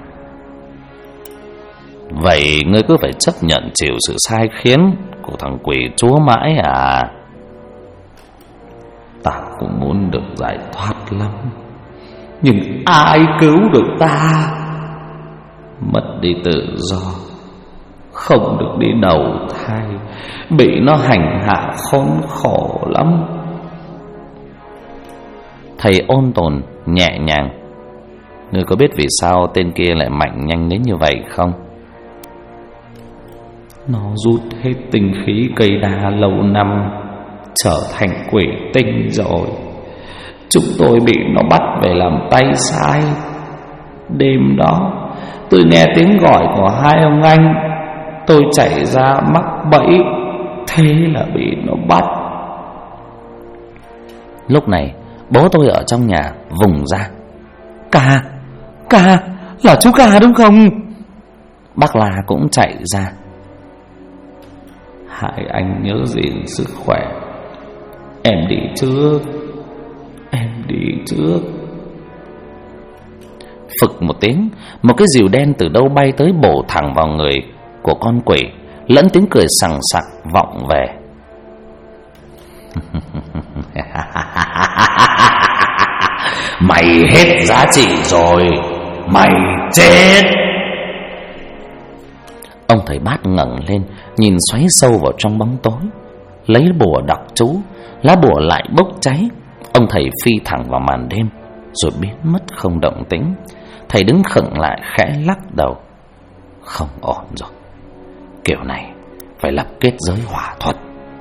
Vậy ngươi cứ phải chấp nhận chịu sự sai khiến của thằng quỷ chúa mãi à? Ta cũng muốn được giải thoát lắm, nhưng ai cứu được ta? Mất đi tự do, không được đi đầu thai, bị nó hành hạ khốn khổ lắm. Thầy ôn tồn nhẹ nhàng: Ngươi có biết vì sao tên kia lại mạnh nhanh đến như vậy không? Nó rút hết tinh khí cây đa lâu năm, trở thành quỷ tinh rồi. Chúng tôi bị nó bắt về làm tay sai. Đêm đó tôi nghe tiếng gọi của hai ông anh, tôi chạy ra mắc bẫy, thế là bị nó bắt. Lúc này bố tôi ở trong nhà vùng ra: Ca, là chú Ca đúng không? Bác La cũng chạy ra: Hai anh nhớ gìn sức khỏe, em đi trước. Phực một tiếng, một cái rìu đen từ đâu bay tới bổ thẳng vào người của con quỷ, lẫn tiếng cười sằng sặc vọng về. Mày hết giá trị rồi, mày chết. Ông thầy Bát ngẩng lên, nhìn xoáy sâu vào trong bóng tối, lấy bùa đọc chú. Lá bùa lại bốc cháy. Ông thầy phi thẳng vào màn đêm, rồi biến mất không động tĩnh. Thầy đứng khựng lại, khẽ lắc đầu. Không ổn rồi, kiểu này phải lập kết giới hỏa thuật.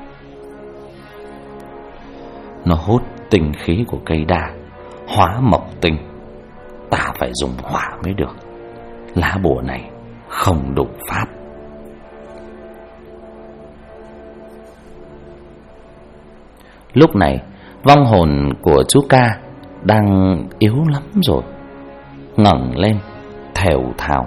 Nó hút tinh khí của cây đa, hóa mộc tinh. Ta phải dùng hỏa mới được. Lá bùa này không đủ pháp. Lúc này vong hồn của chú Ca đang yếu lắm rồi, ngẩng lên thều thào: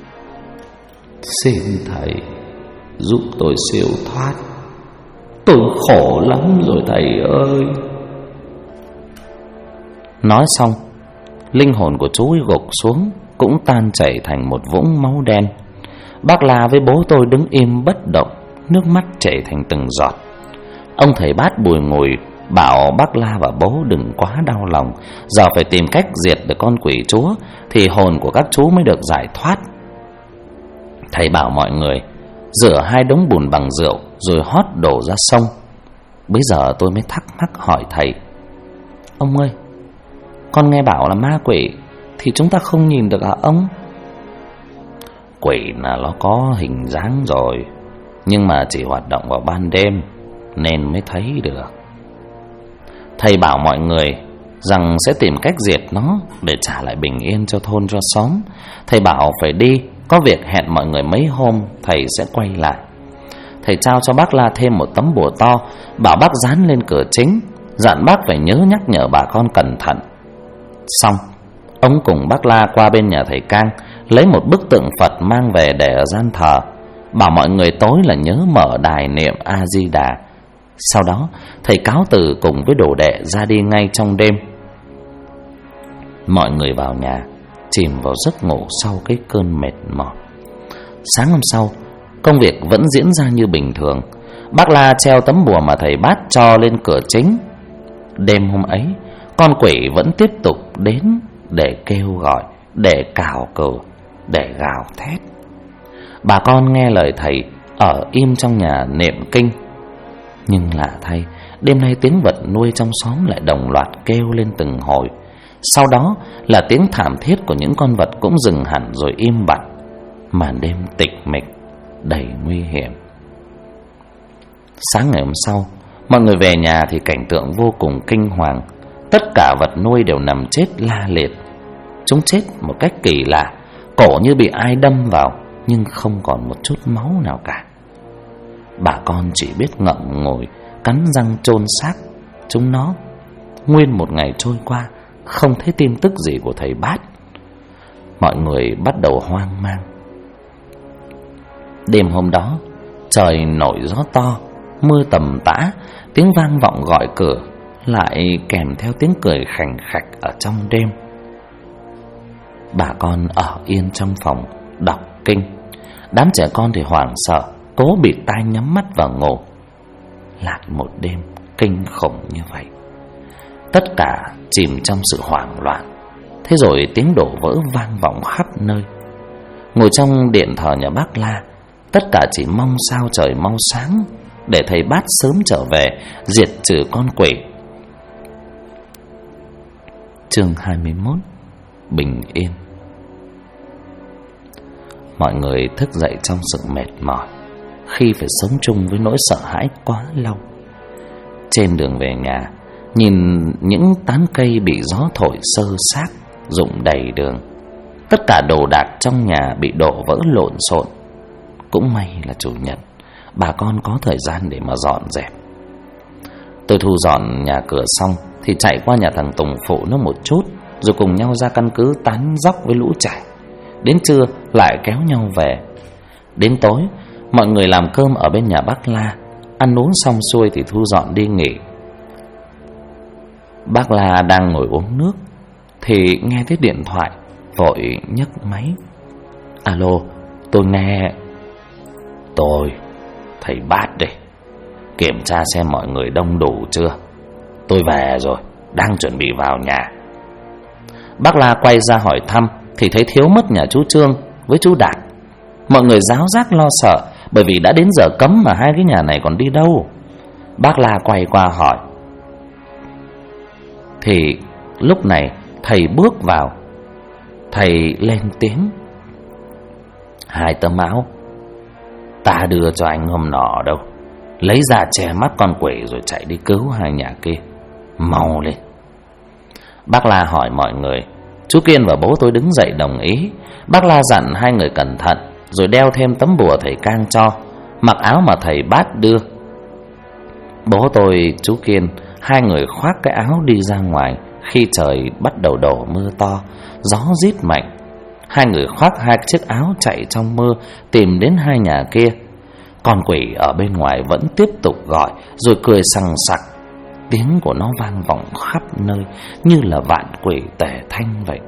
Xin thầy giúp tôi siêu thoát, tôi khổ lắm rồi thầy ơi. Nói xong, linh hồn của chú ấy gục xuống, cũng tan chảy thành một vũng máu đen. Bác La với bố tôi đứng im bất động, nước mắt chảy thành từng giọt. Ông thầy Bát bùi ngùi bảo bác La và bố đừng quá đau lòng, giờ phải tìm cách diệt được con quỷ chúa thì hồn của các chú mới được giải thoát. Thầy bảo mọi người rửa 2 đống bùn bằng rượu rồi hót đổ ra sông. Bây giờ tôi mới thắc mắc hỏi thầy: Ông ơi, con nghe bảo là ma quỷ thì chúng ta không nhìn được hả ông? Quỷ là nó có hình dáng rồi, nhưng mà chỉ hoạt động vào ban đêm nên mới thấy được. Thầy bảo mọi người rằng sẽ tìm cách diệt nó để trả lại bình yên cho thôn cho xóm. Thầy bảo phải đi, có việc hẹn mọi người mấy hôm thầy sẽ quay lại. Thầy trao cho bác La thêm một tấm bùa to, bảo bác dán lên cửa chính, dặn bác phải nhớ nhắc nhở bà con cẩn thận. Xong, ông cùng bác La qua bên nhà thầy Cang, lấy một bức tượng Phật mang về để ở gian thờ, bảo mọi người tối là nhớ mở đài niệm A Di Đà. Sau đó thầy cáo từ cùng với đồ đệ ra đi ngay trong đêm. Mọi người vào nhà, chìm vào giấc ngủ sau cái cơn mệt mỏi. Sáng hôm sau, công việc vẫn diễn ra như bình thường. Bác La treo tấm bùa mà thầy Bát cho lên cửa chính. Đêm hôm ấy, con quỷ vẫn tiếp tục đến để kêu gọi, để cào cờ, để gào thét. Bà con nghe lời thầy ở im trong nhà niệm kinh. Nhưng lạ thay, đêm nay tiếng vật nuôi trong xóm lại đồng loạt kêu lên từng hồi. Sau đó là tiếng thảm thiết của những con vật cũng dừng hẳn rồi im bặt. Màn đêm tịch mịch, đầy nguy hiểm. Sáng ngày hôm sau, mọi người về nhà thì cảnh tượng vô cùng kinh hoàng. Tất cả vật nuôi đều nằm chết la liệt. Chúng chết một cách kỳ lạ, cổ như bị ai đâm vào, nhưng không còn một chút máu nào cả. Bà con chỉ biết ngậm ngùi, cắn răng chôn xác chúng nó. Nguyên một ngày trôi qua, không thấy tin tức gì của thầy Bát. Mọi người bắt đầu hoang mang. Đêm hôm đó, trời nổi gió to, mưa tầm tã, tiếng vang vọng gọi cửa, lại kèm theo tiếng cười khành khạch ở trong đêm. Bà con ở yên trong phòng đọc kinh. Đám trẻ con thì hoảng sợ, cố bịt tai nhắm mắt vào ngủ. Lại một đêm kinh khủng như vậy. Tất cả chìm trong sự hoảng loạn. Thế rồi tiếng đổ vỡ vang vọng khắp nơi. Ngồi trong điện thờ nhà bác La, tất cả chỉ mong sao trời mau sáng để thầy Bát sớm trở về diệt trừ con quỷ. Chương 21: Bình yên. Mọi người thức dậy trong sự mệt mỏi khi phải sống chung với nỗi sợ hãi quá lâu. Trên đường về nhà, nhìn những tán cây bị gió thổi xơ xác rụng đầy đường. Tất cả đồ đạc trong nhà bị đổ vỡ lộn xộn. Cũng may là chủ nhật, bà con có thời gian để mà dọn dẹp. Tôi thu dọn nhà cửa xong thì chạy qua nhà thằng Tùng phụ nó một chút, rồi cùng nhau ra căn cứ tán dóc với lũ trẻ. Đến trưa lại kéo nhau về. Đến tối, mọi người làm cơm ở bên nhà bác La. Ăn uống xong xuôi thì thu dọn đi nghỉ. Bác La đang ngồi uống nước thì nghe thấy điện thoại, vội nhấc máy. Alo, tôi nghe. Tôi, thầy Bát đây. kiểm tra xem mọi người đông đủ chưa. Tôi về rồi, đang chuẩn bị vào nhà. Bác La quay ra hỏi thăm thì thấy thiếu mất nhà chú Trương với chú Đạt. Mọi người ráo rác lo sợ, bởi vì đã đến giờ cấm mà hai cái nhà này còn đi đâu. Bác La quay qua hỏi. Thì lúc này thầy bước vào. Thầy lên tiếng. 2 tấm áo ta đưa cho anh hôm nọ đâu, lấy ra che mắt con quỷ rồi chạy đi cứu hai nhà kia. Mau lên. Bác La hỏi mọi người. Chú Kiên và bố tôi đứng dậy đồng ý. Bác La dặn hai người cẩn thận, rồi đeo thêm tấm bùa thầy Cang cho, mặc áo mà thầy Bát đưa. Bố tôi, chú Kiên, hai người khoác cái áo đi ra ngoài khi trời bắt đầu đổ mưa to, gió rít mạnh. Hai người khoác hai chiếc áo chạy trong mưa tìm đến hai nhà kia. Con quỷ ở bên ngoài vẫn tiếp tục gọi, rồi cười sằng sặc. Tiếng của nó vang vọng khắp nơi như là vạn quỷ tề thanh vậy.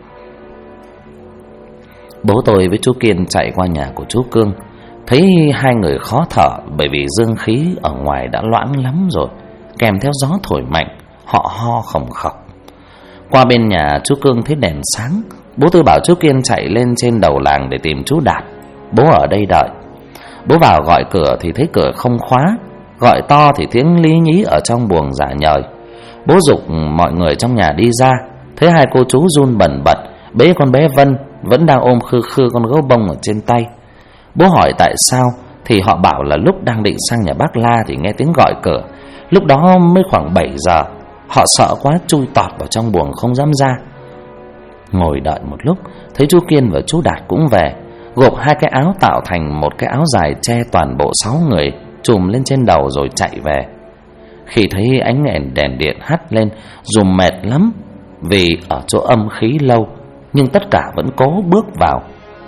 Bố tôi với chú Kiên chạy qua nhà của chú Cương, thấy hai người khó thở bởi vì dương khí ở ngoài đã loãng lắm rồi, kèm theo gió thổi mạnh, họ ho khòng khọc. Qua bên nhà chú Cương thấy đèn sáng, bố tôi bảo chú Kiên chạy lên trên đầu làng để tìm chú Đạt. Bố ở đây đợi. Bố vào gọi cửa thì thấy cửa không khóa, gọi to thì tiếng lý nhí ở trong buồng rả nhời. Bố giục mọi người trong nhà đi ra, thấy hai cô chú run bần bật bế con bé Vân vẫn đang ôm khư khư con gấu bông ở trên tay. Bố hỏi tại sao thì họ bảo là lúc đang định sang nhà bác La thì nghe tiếng gọi cửa. Lúc đó mới khoảng 7 giờ. Họ sợ quá chui tọt vào trong buồng không dám ra. Ngồi đợi một lúc, thấy chú Kiên và chú Đạt cũng về, gộp hai cái áo tạo thành một cái áo dài che toàn bộ 6 người, trùm lên trên đầu rồi chạy về. Khi thấy ánh đèn điện hắt lên, dù mệt lắm vì ở chỗ âm khí lâu, nhưng tất cả vẫn cố bước vào.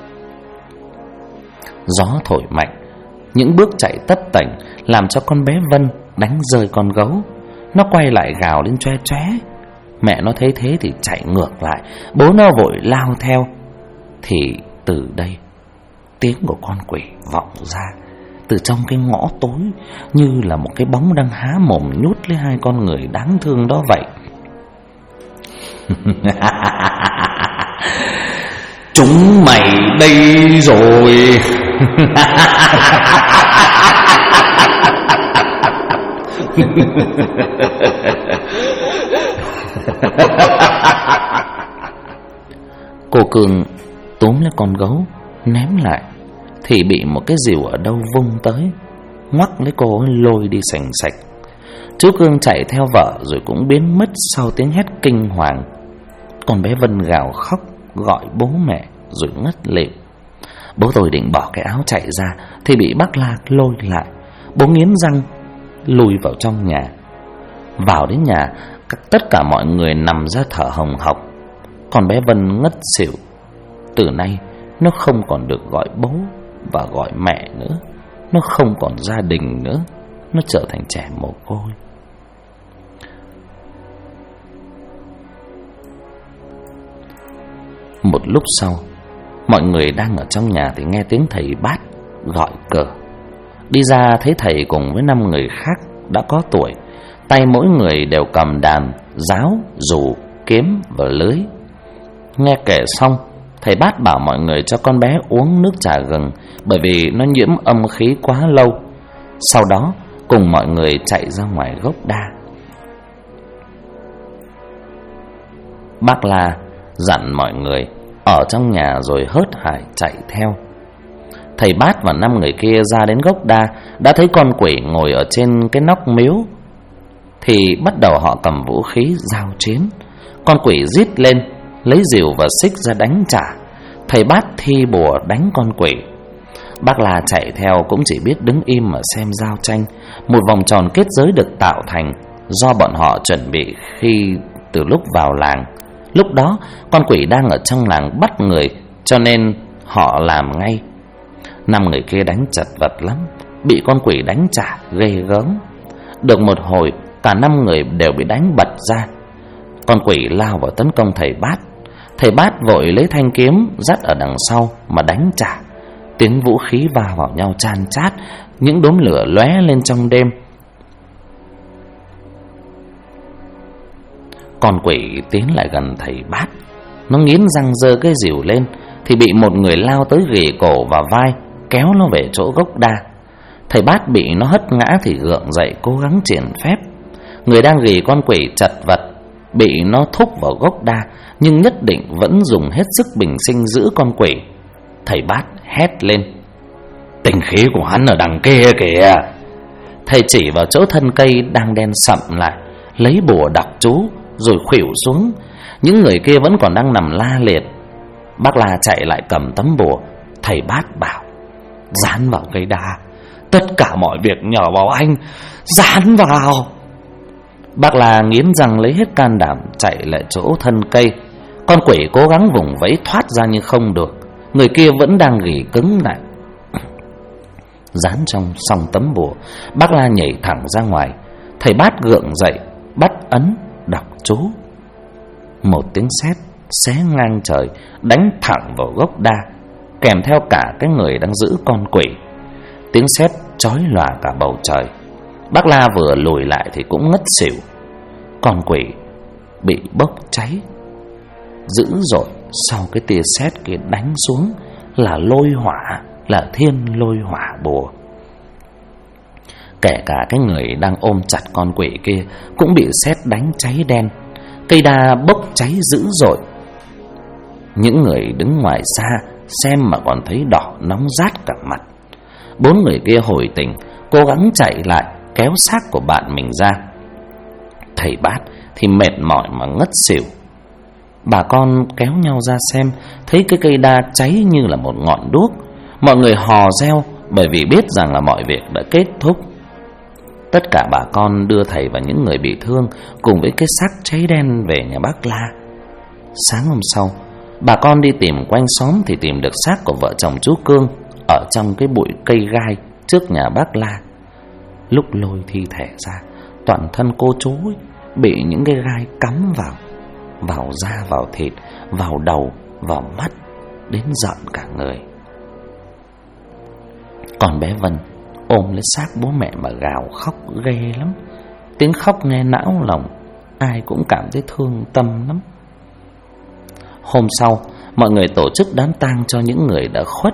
Gió thổi mạnh, những bước chạy tất tảnh làm cho con bé Vân đánh rơi con gấu. Nó quay lại gào lên choe choé. Mẹ nó thấy thế thì chạy ngược lại, bố nó vội lao theo. Thì từ đây tiếng của con quỷ vọng ra từ trong cái ngõ tối, như là một cái bóng đang há mồm nhút lấy hai con người đáng thương đó vậy. Chúng mày đây rồi. Cô Cường túm lấy con gấu ném lại thì bị một cái rìu ở đâu vung tới, ngoắc lấy cô ấy lôi đi sành sạch. Chú Cương chạy theo vợ rồi cũng biến mất sau tiếng hét kinh hoàng. Con bé Vân gào khóc gọi bố mẹ rồi ngất lịm. Bố tôi định bỏ cái áo chạy ra thì bị bác La lôi lại. Bố nghiến răng lùi vào trong nhà. Vào đến nhà, tất cả mọi người nằm ra thở hồng hộc. Con bé Vân ngất xỉu. Từ nay nó không còn được gọi bố và gọi mẹ nữa. Nó không còn gia đình nữa. Nó trở thành trẻ mồ côi. Một lúc sau, mọi người đang ở trong nhà thì nghe tiếng thầy Bát gọi cửa. Đi ra thấy thầy cùng với 5 người khác đã có tuổi, tay mỗi người đều cầm đàn, giáo, dù, kiếm và lưới. Nghe kể xong, thầy Bát bảo mọi người cho con bé uống nước trà gừng, bởi vì nó nhiễm âm khí quá lâu. Sau đó cùng mọi người chạy ra ngoài gốc đa. Bác La dặn mọi người ở trong nhà rồi hớt hải chạy theo. Thầy Bát và 5 người kia ra đến gốc đa đã thấy con quỷ ngồi ở trên cái nóc miếu, thì bắt đầu họ cầm vũ khí giao chiến. Con quỷ rít lên, lấy rìu và xích ra đánh trả. Thầy Bát thi bùa đánh con quỷ. Bác La chạy theo cũng chỉ biết đứng im mà xem giao tranh. Một vòng tròn kết giới được tạo thành do bọn họ chuẩn bị khi từ lúc vào làng. Lúc đó con quỷ đang ở trong làng bắt người, cho nên họ làm ngay. 5 người kia đánh chật vật lắm, bị con quỷ đánh trả ghê gớm. Được một hồi, cả 5 người đều bị đánh bật ra. Con quỷ lao vào tấn công thầy Bát. Thầy Bát vội lấy thanh kiếm dắt ở đằng sau mà đánh trả. Tiếng vũ khí va vào nhau chan chát, những đốm lửa lóe lên trong đêm. Con quỷ tiến lại gần thầy Bát. Nó nghiến răng giơ cái rìu lên thì bị một người lao tới ghì cổ và vai, kéo nó về chỗ gốc đa. Thầy Bát bị nó hất ngã thì gượng dậy cố gắng triển phép. Người đang ghì con quỷ chật vật bị nó thúc vào gốc đa, nhưng nhất định vẫn dùng hết sức bình sinh giữ con quỷ. Thầy Bát hét lên: "Tinh khí của hắn ở đằng kia kìa!" Thầy chỉ vào chỗ thân cây đang đen sậm lại, lấy bùa đọc chú rồi khuỵu xuống. Những người kia vẫn còn đang nằm la liệt. Bác La chạy lại cầm tấm bùa. Thầy Bát bảo: "Dán vào cây đa, tất cả mọi việc nhờ vào anh, dán vào." Bác La nghiến răng lấy hết can đảm chạy lại chỗ thân cây. Con quỷ cố gắng vùng vẫy thoát ra nhưng không được. Người kia vẫn đang ghì cứng lại. Dán xong tấm bùa, bác La nhảy thẳng ra ngoài. Thầy Bát gượng dậy, bắt ấn đọc chú. Một tiếng sét xé ngang trời, đánh thẳng vào gốc đa, kèm theo cả cái người đang giữ con quỷ. Tiếng sét chói lòa cả bầu trời. Bác La vừa lùi lại thì cũng ngất xỉu. Con quỷ bị bốc cháy dữ dội sau cái tia sét kia đánh xuống, là lôi hỏa, là thiên lôi hỏa bùa. Kể cả cái người đang ôm chặt con quỷ kia cũng bị sét đánh cháy đen. Cây đa bốc cháy dữ dội. Những người đứng ngoài xa xem mà còn thấy đỏ nóng rát cả mặt. 4 người kia hồi tỉnh, cố gắng chạy lại kéo xác của bạn mình ra. Thầy Bát thì mệt mỏi mà ngất xỉu. Bà con kéo nhau ra xem, thấy cái cây đa cháy như là một ngọn đuốc. Mọi người hò reo bởi vì biết rằng là mọi việc đã kết thúc. Tất cả bà con đưa thầy và những người bị thương cùng với cái xác cháy đen về nhà bác La. Sáng hôm sau, bà con đi tìm quanh xóm thì tìm được xác của vợ chồng chú Cương ở trong cái bụi cây gai trước nhà bác La. Lúc lôi thi thể ra, toàn thân cô chú ấy bị những cái gai cắm vào da, vào thịt, vào đầu, vào mắt, đến giận cả người. Còn bé Vân ôm lấy xác bố mẹ mà gào khóc ghê lắm. Tiếng khóc nghe não lòng, ai cũng cảm thấy thương tâm lắm. Hôm sau, mọi người tổ chức đám tang cho những người đã khuất.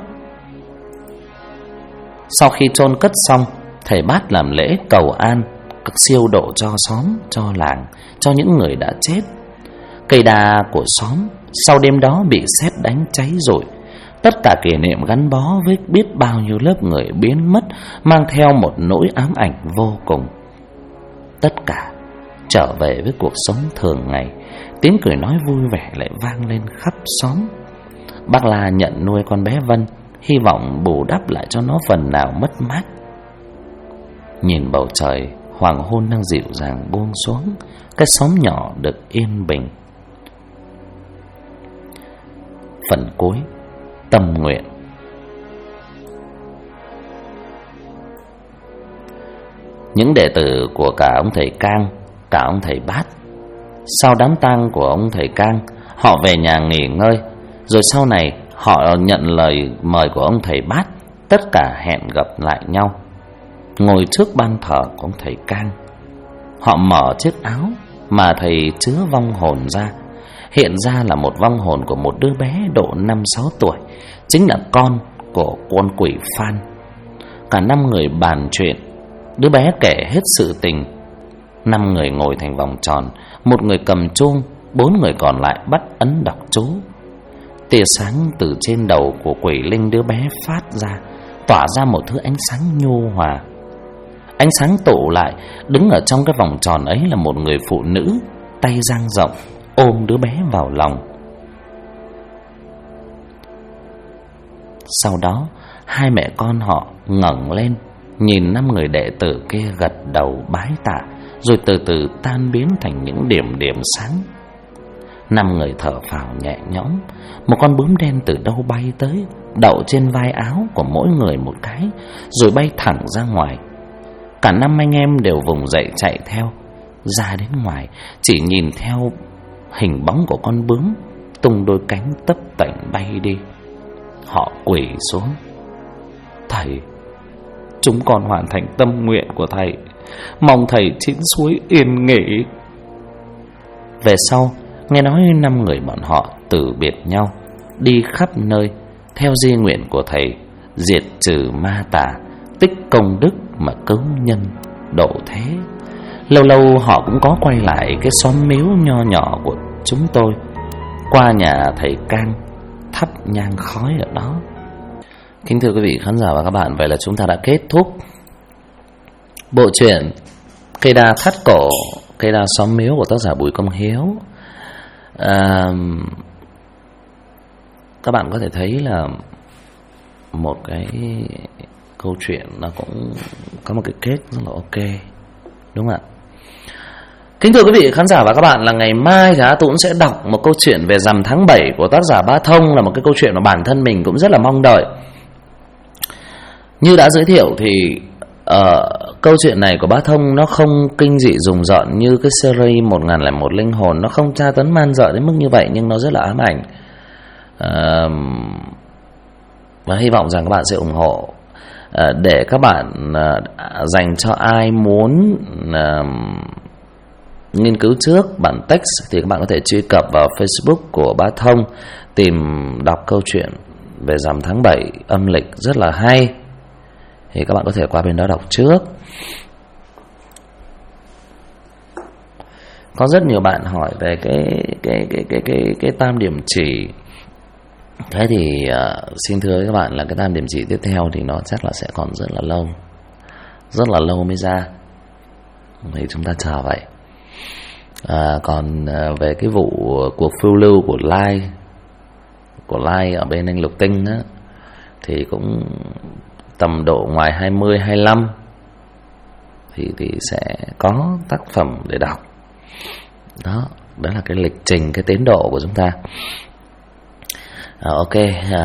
Sau khi chôn cất xong, thầy Bát làm lễ cầu an, siêu độ cho xóm, cho làng, cho những người đã chết. Cây đa của xóm sau đêm đó bị sét đánh cháy rồi. Tất cả kỷ niệm gắn bó với biết bao nhiêu lớp người biến mất, mang theo một nỗi ám ảnh vô cùng. Tất cả trở về với cuộc sống thường ngày. Tiếng cười nói vui vẻ lại vang lên khắp xóm. Bác La nhận nuôi con bé Vân, hy vọng bù đắp lại cho nó phần nào mất mát. Nhìn bầu trời, hoàng hôn đang dịu dàng buông xuống, cái xóm nhỏ được yên bình. Phần cuối, tâm nguyện. Những đệ tử của cả ông thầy Cang, cả ông thầy Bát, sau đám tang của ông thầy Cang, họ về nhà nghỉ ngơi. Rồi sau này họ nhận lời mời của ông thầy Bát, tất cả hẹn gặp lại nhau. Ngồi trước ban thờ của ông thầy Cang, họ mở chiếc áo mà thầy chứa vong hồn ra. Hiện ra là một vong hồn của một đứa bé độ 5-6 tuổi, chính là con của con quỷ Phan. Cả 5 người bàn chuyện, đứa bé kể hết sự tình. 5 người ngồi thành vòng tròn, một người cầm chuông, 4 người còn lại bắt ấn đọc chú. Tia sáng từ trên đầu của quỷ linh đứa bé phát ra, tỏa ra một thứ ánh sáng nhu hòa. Ánh sáng tụ lại, đứng ở trong cái vòng tròn ấy là một người phụ nữ, tay dang rộng, ôm đứa bé vào lòng. Sau đó, 2 mẹ con họ ngẩng lên, nhìn 5 người đệ tử kia gật đầu bái tạ, rồi từ từ tan biến thành những điểm điểm sáng. 5 người thở phào nhẹ nhõm. Một con bướm đen từ đâu bay tới, đậu trên vai áo của mỗi người một cái, rồi bay thẳng ra ngoài. Cả 5 anh em đều vùng dậy chạy theo. Ra đến ngoài, chỉ nhìn theo hình bóng của con bướm tung đôi cánh tấp tạnh bay đi. Họ quỳ xuống: "Thầy, chúng con hoàn thành tâm nguyện của thầy, mong thầy chín suối yên nghỉ." Về sau nghe nói 5 người bọn họ từ biệt nhau, đi khắp nơi theo di nguyện của thầy, diệt trừ ma tà, tích công đức mà cứu nhân độ thế. Lâu lâu họ cũng có quay lại cái xóm miếu nho nhỏ của chúng tôi, qua nhà thầy Cang thắp nhang khói ở đó. Kính thưa quý vị khán giả và các bạn, vậy là chúng ta đã kết thúc bộ truyện Cây đa thắt cổ, cây đa xóm miếu của tác giả Bùi Công Hiếu. Các bạn có thể thấy là một cái câu chuyện nó cũng có một cái kết rất là ok, đúng không ạ? Kính thưa quý vị khán giả và các bạn, là ngày mai thì tôi cũng sẽ đọc một câu chuyện về rằm tháng 7 của tác giả Bá Thông, là một cái câu chuyện mà bản thân mình cũng rất là mong đợi. Như đã giới thiệu thì câu chuyện này của Bá Thông nó không kinh dị rùng rợn như cái series 1001 linh hồn, nó không tra tấn man dợ đến mức như vậy, nhưng nó rất là ám ảnh. Và hy vọng rằng các bạn sẽ ủng hộ. Để các bạn dành cho ai muốn nghiên cứu trước bản text thì các bạn có thể truy cập vào Facebook của Bá Thông, tìm đọc câu chuyện về rằm tháng 7 âm lịch rất là hay, thì các bạn có thể qua bên đó đọc trước. Có rất nhiều bạn hỏi về cái tam điểm chỉ. Thế thì xin thưa với các bạn là cái tam điểm chỉ tiếp theo thì nó chắc là sẽ còn rất là lâu mới ra, thì chúng ta chờ vậy. Còn về cái vụ cuộc phiêu lưu của Lai ở bên anh Lục Tinh á, thì cũng tầm độ ngoài 20-25 thì sẽ có tác phẩm để đọc. Đó là cái lịch trình, cái tiến độ của chúng ta. Ok,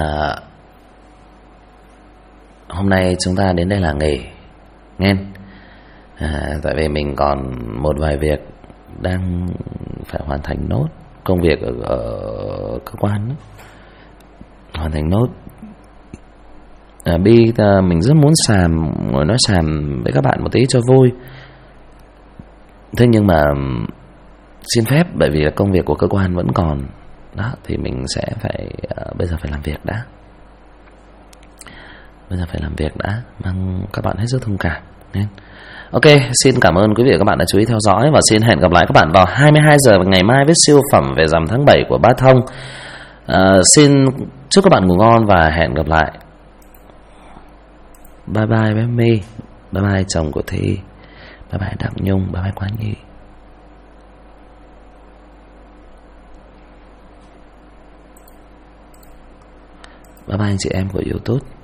hôm nay chúng ta đến đây là nghỉ nghe. Tại vì mình còn một vài việc đang phải hoàn thành nốt, công việc ở cơ quan đó. Hoàn thành nốt. Mình rất muốn ngồi nói xàm với các bạn một tí cho vui. Thế nhưng mà xin phép, bởi vì là công việc của cơ quan vẫn còn đó, thì mình sẽ phải bây giờ phải làm việc đã. Mong các bạn hết sức thông cảm nhé. Ok, xin cảm ơn quý vị và các bạn đã chú ý theo dõi, và xin hẹn gặp lại các bạn vào 22 giờ ngày mai với siêu phẩm về rằm tháng 7 của Bá Thông. Xin chúc các bạn ngủ ngon và hẹn gặp lại. Bye bye bé My, bye bye chồng của Thi, bye bye Đặng Nhung, bye bye Quán Nhi. Bye bye anh chị em của YouTube.